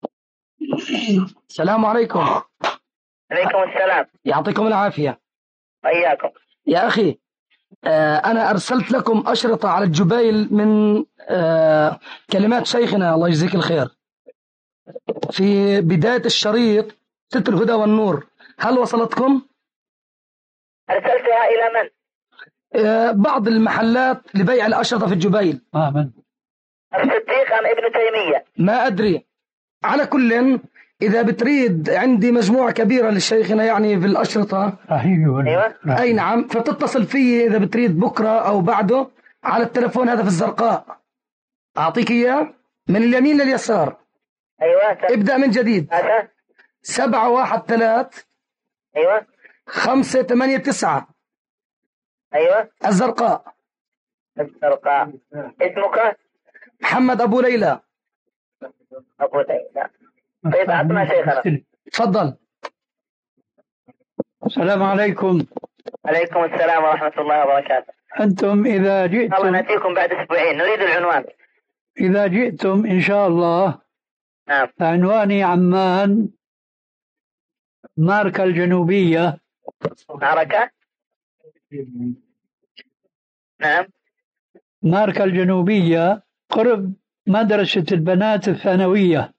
S1: السلام عليكم.
S6: عليكم السلام.
S1: يعطيكم العافية.
S6: وإياكم.
S1: يا أخي، آه أنا أرسلت لكم أشرطة على الجبيل من آه كلمات شيخنا الله يجزيك الخير في بداية الشريط ست الهدى والنور، هل وصلتكم؟
S6: أرسلتها إلى من؟
S1: آه بعض المحلات لبيع الأشرطة في الجبيل.
S3: آه من؟
S6: الصديق أم ابن تيمية؟
S1: ما أدري. على كل، إذا بتريد عندي مجموعة كبيرة للشيخنا يعني في الأشرطة.
S6: أيوة.
S1: أي نعم، فتتصل فيه إذا بتريد بكرة أو بعده على التلفون هذا في الزرقاء، أعطيك إياه من اليمين لليسار.
S6: أيوة.
S1: ابدأ من جديد.
S6: هذا
S1: سبعة واحد ثلاث.
S6: أيوة.
S1: خمسة ثمانية تسعة.
S6: أيوة.
S1: الزرقاء.
S6: الزرقاء. اسمك؟
S1: محمد أبو ليلى.
S6: أبو ليلى. طيب عطنا شيخنا.
S1: تفضل.
S3: السلام عليكم.
S6: عليكم السلام ورحمة الله وبركاته.
S3: أنتم إذا جئتم
S6: الله نأتيكم بعد أسبوعين، نريد العنوان.
S3: إذا جئتم إن شاء الله.
S6: نعم.
S3: عنواني عمان، ماركا الجنوبية.
S6: معركة. نعم.
S3: ماركا الجنوبية قرب مدرسة البنات الثانوية.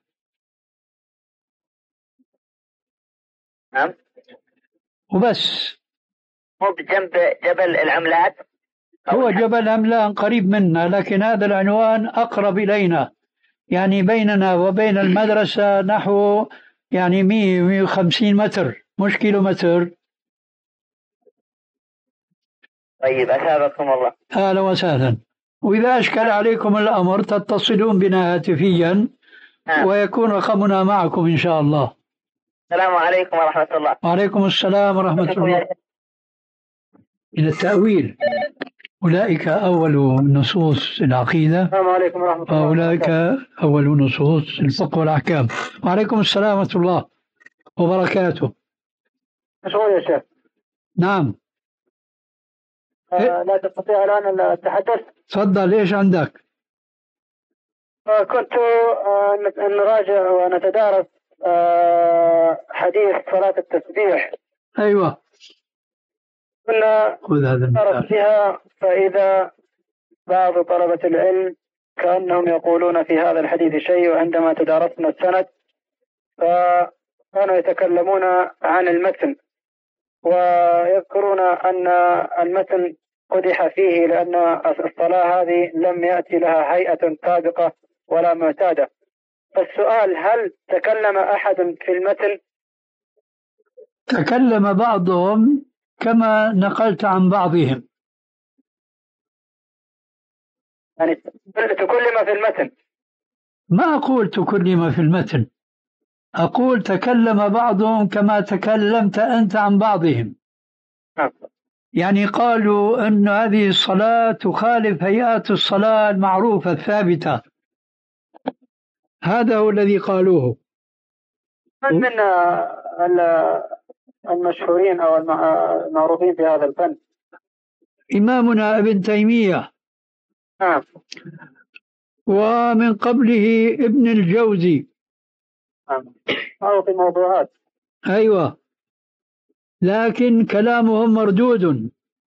S6: نعم.
S3: وبس.
S6: هو بجنب جبل العملات.
S3: هو جبل عملان قريب منا، لكن هذا العنوان أقرب إلينا، يعني بيننا وبين المدرسة نحو يعني مئة مئة وخمسين متر، مش كيلو متر.
S6: طيب أثابكم الله.
S3: أهلا وسهلا. وإذا أشكل عليكم الأمر تتصلون بنا هاتفيا. نعم. ويكون رقمنا معكم إن شاء الله.
S6: السلام عليكم ورحمة الله.
S3: وعليكم السلام ورحمة الله. إلى التأويل، أولئك أول نصوص العقيدة.
S6: السلام عليكم ورحمة الله.
S3: وأولئك أول نصوص الفقه والأحكام. وعليكم السلام ورحمة الله وبركاته.
S6: مشغول يا شيخ.
S3: نعم.
S6: آه لا تستطيع الآن التحدث؟
S3: تفضل، إيش عندك؟
S6: آه كنت آه نراجع ونتدارس آه حديث صلاة التسبيح.
S3: أيوة.
S6: كنا
S3: خذ هذا المثال.
S6: فيها فإذا بعض طلبة العلم كأنهم يقولون في هذا الحديث شيء، وعندما تدارسنا السند فكانوا يتكلمون عن المتن ويذكرون أن المتن قدح فيه لأن الصلاة هذه لم يأتي لها هيئة سابقة ولا معتادة. فالسؤال: هل تكلم أحد في المتن؟
S3: تكلم بعضهم كما نقلت عن بعضهم.
S6: يعني تكلم في المتن؟
S3: ما أقول تكلم في المتن، أقول تكلم بعضهم كما تكلمت أنت عن بعضهم. يعني قالوا أن هذه الصلاة تخالف هيئات الصلاة المعروفة الثابتة، هذا هو الذي قالوه.
S6: من من المشهورين أو المعروفين في هذا الفن؟
S3: إمامنا ابن تيمية،
S6: نعم،
S3: ومن قبله ابن الجوزي،
S6: نعم، أو في موضوعات.
S3: أيوة، لكن كلامهم مردود،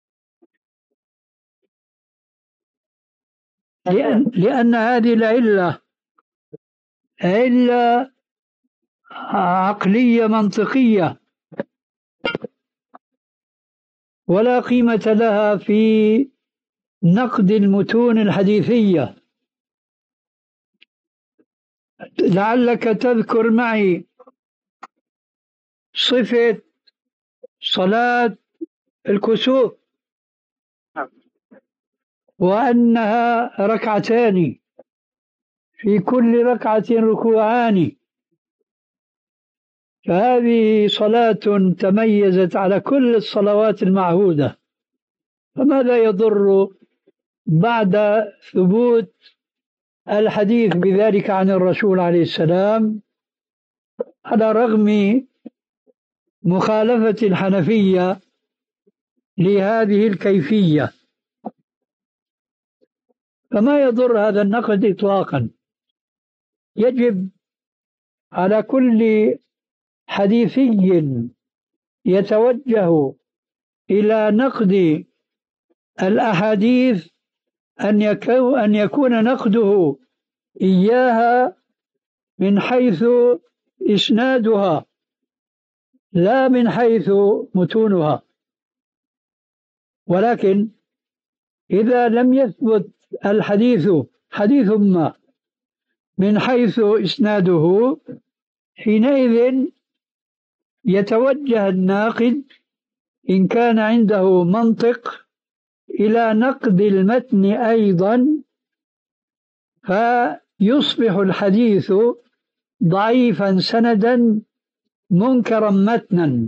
S3: لأن, لأن هذه العلة علة عقلية منطقية ولا قيمة لها في نقد المتون الحديثية. لعلك تذكر معي صفة صلاة الكسوف وأنها ركعتان في كل ركعة ركوعان، فهذه صلاة تميزت على كل الصلوات المعهودة، فماذا يضر بعد ثبوت الحديث بذلك عن الرسول عليه السلام، على رغم مخالفة الحنفية لهذه الكيفية، فما يضر هذا النقد إطلاقا. يجب على كل حديثي يتوجه إلى نقد الأحاديث أن يكون أن يكون نقده إياها من حيث إسنادها لا من حيث متونها. ولكن إذا لم يثبت الحديث حديث ما من حيث إسناده، حينئذ يتوجه الناقد إن كان عنده منطق إلى نقد المتن أيضا، فيصبح الحديث ضعيفا سندا منكرا متنا.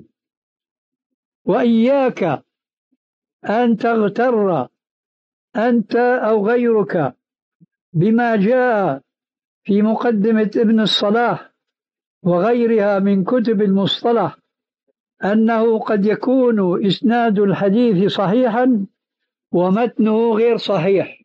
S3: وإياك أن تغتر أنت أو غيرك بما جاء في مقدمة ابن الصلاح وغيرها من كتب المصطلح أنه قد يكون إسناد الحديث صحيحا ومتنه غير صحيح.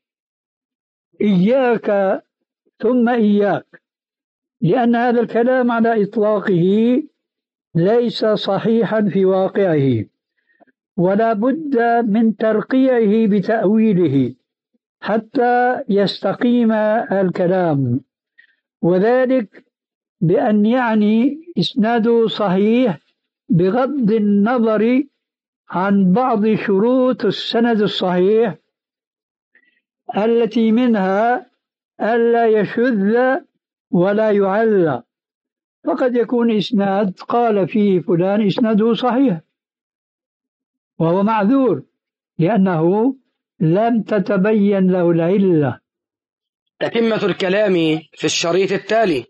S3: إياك ثم إياك، لأن هذا الكلام على إطلاقه ليس صحيحا في واقعه، ولا بد من ترقيعه بتأويله حتى يستقيم الكلام، وذلك بأن يعني إسناده صحيح بغض النظر عن بعض شروط السند الصحيح التي منها ألا يشذ ولا يعلى. فقد يكون إسناد قال فيه فلان إسناده صحيح وهو معذور لأنه لم تتبين له العلة.
S1: تتمة الكلام في الشريط التالي.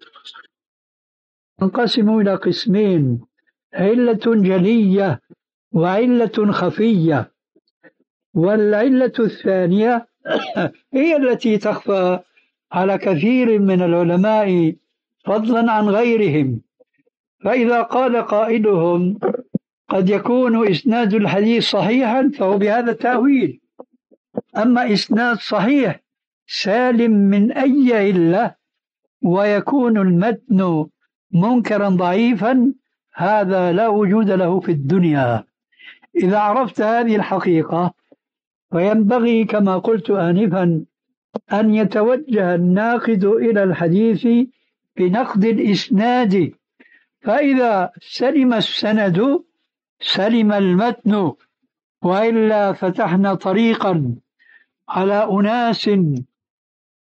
S3: انقسم إلى قسمين: علة جلية وعلة خفية. والعلة الثانية هي التي تخفى على كثير من العلماء فضلا عن غيرهم. فإذا قال قائلهم قد يكون إسناد الحديث صحيحا فهو بهذا التأويل، أما إسناد صحيح سالم من أي علة ويكون المتن منكرا ضعيفا، هذا لا وجود له في الدنيا. إذا عرفت هذه الحقيقة فينبغي كما قلت آنفا أن يتوجه الناقد إلى الحديث بنقد الإسناد، فإذا سلم السند سلم المتن، وإلا فتحنا طريقا على أناس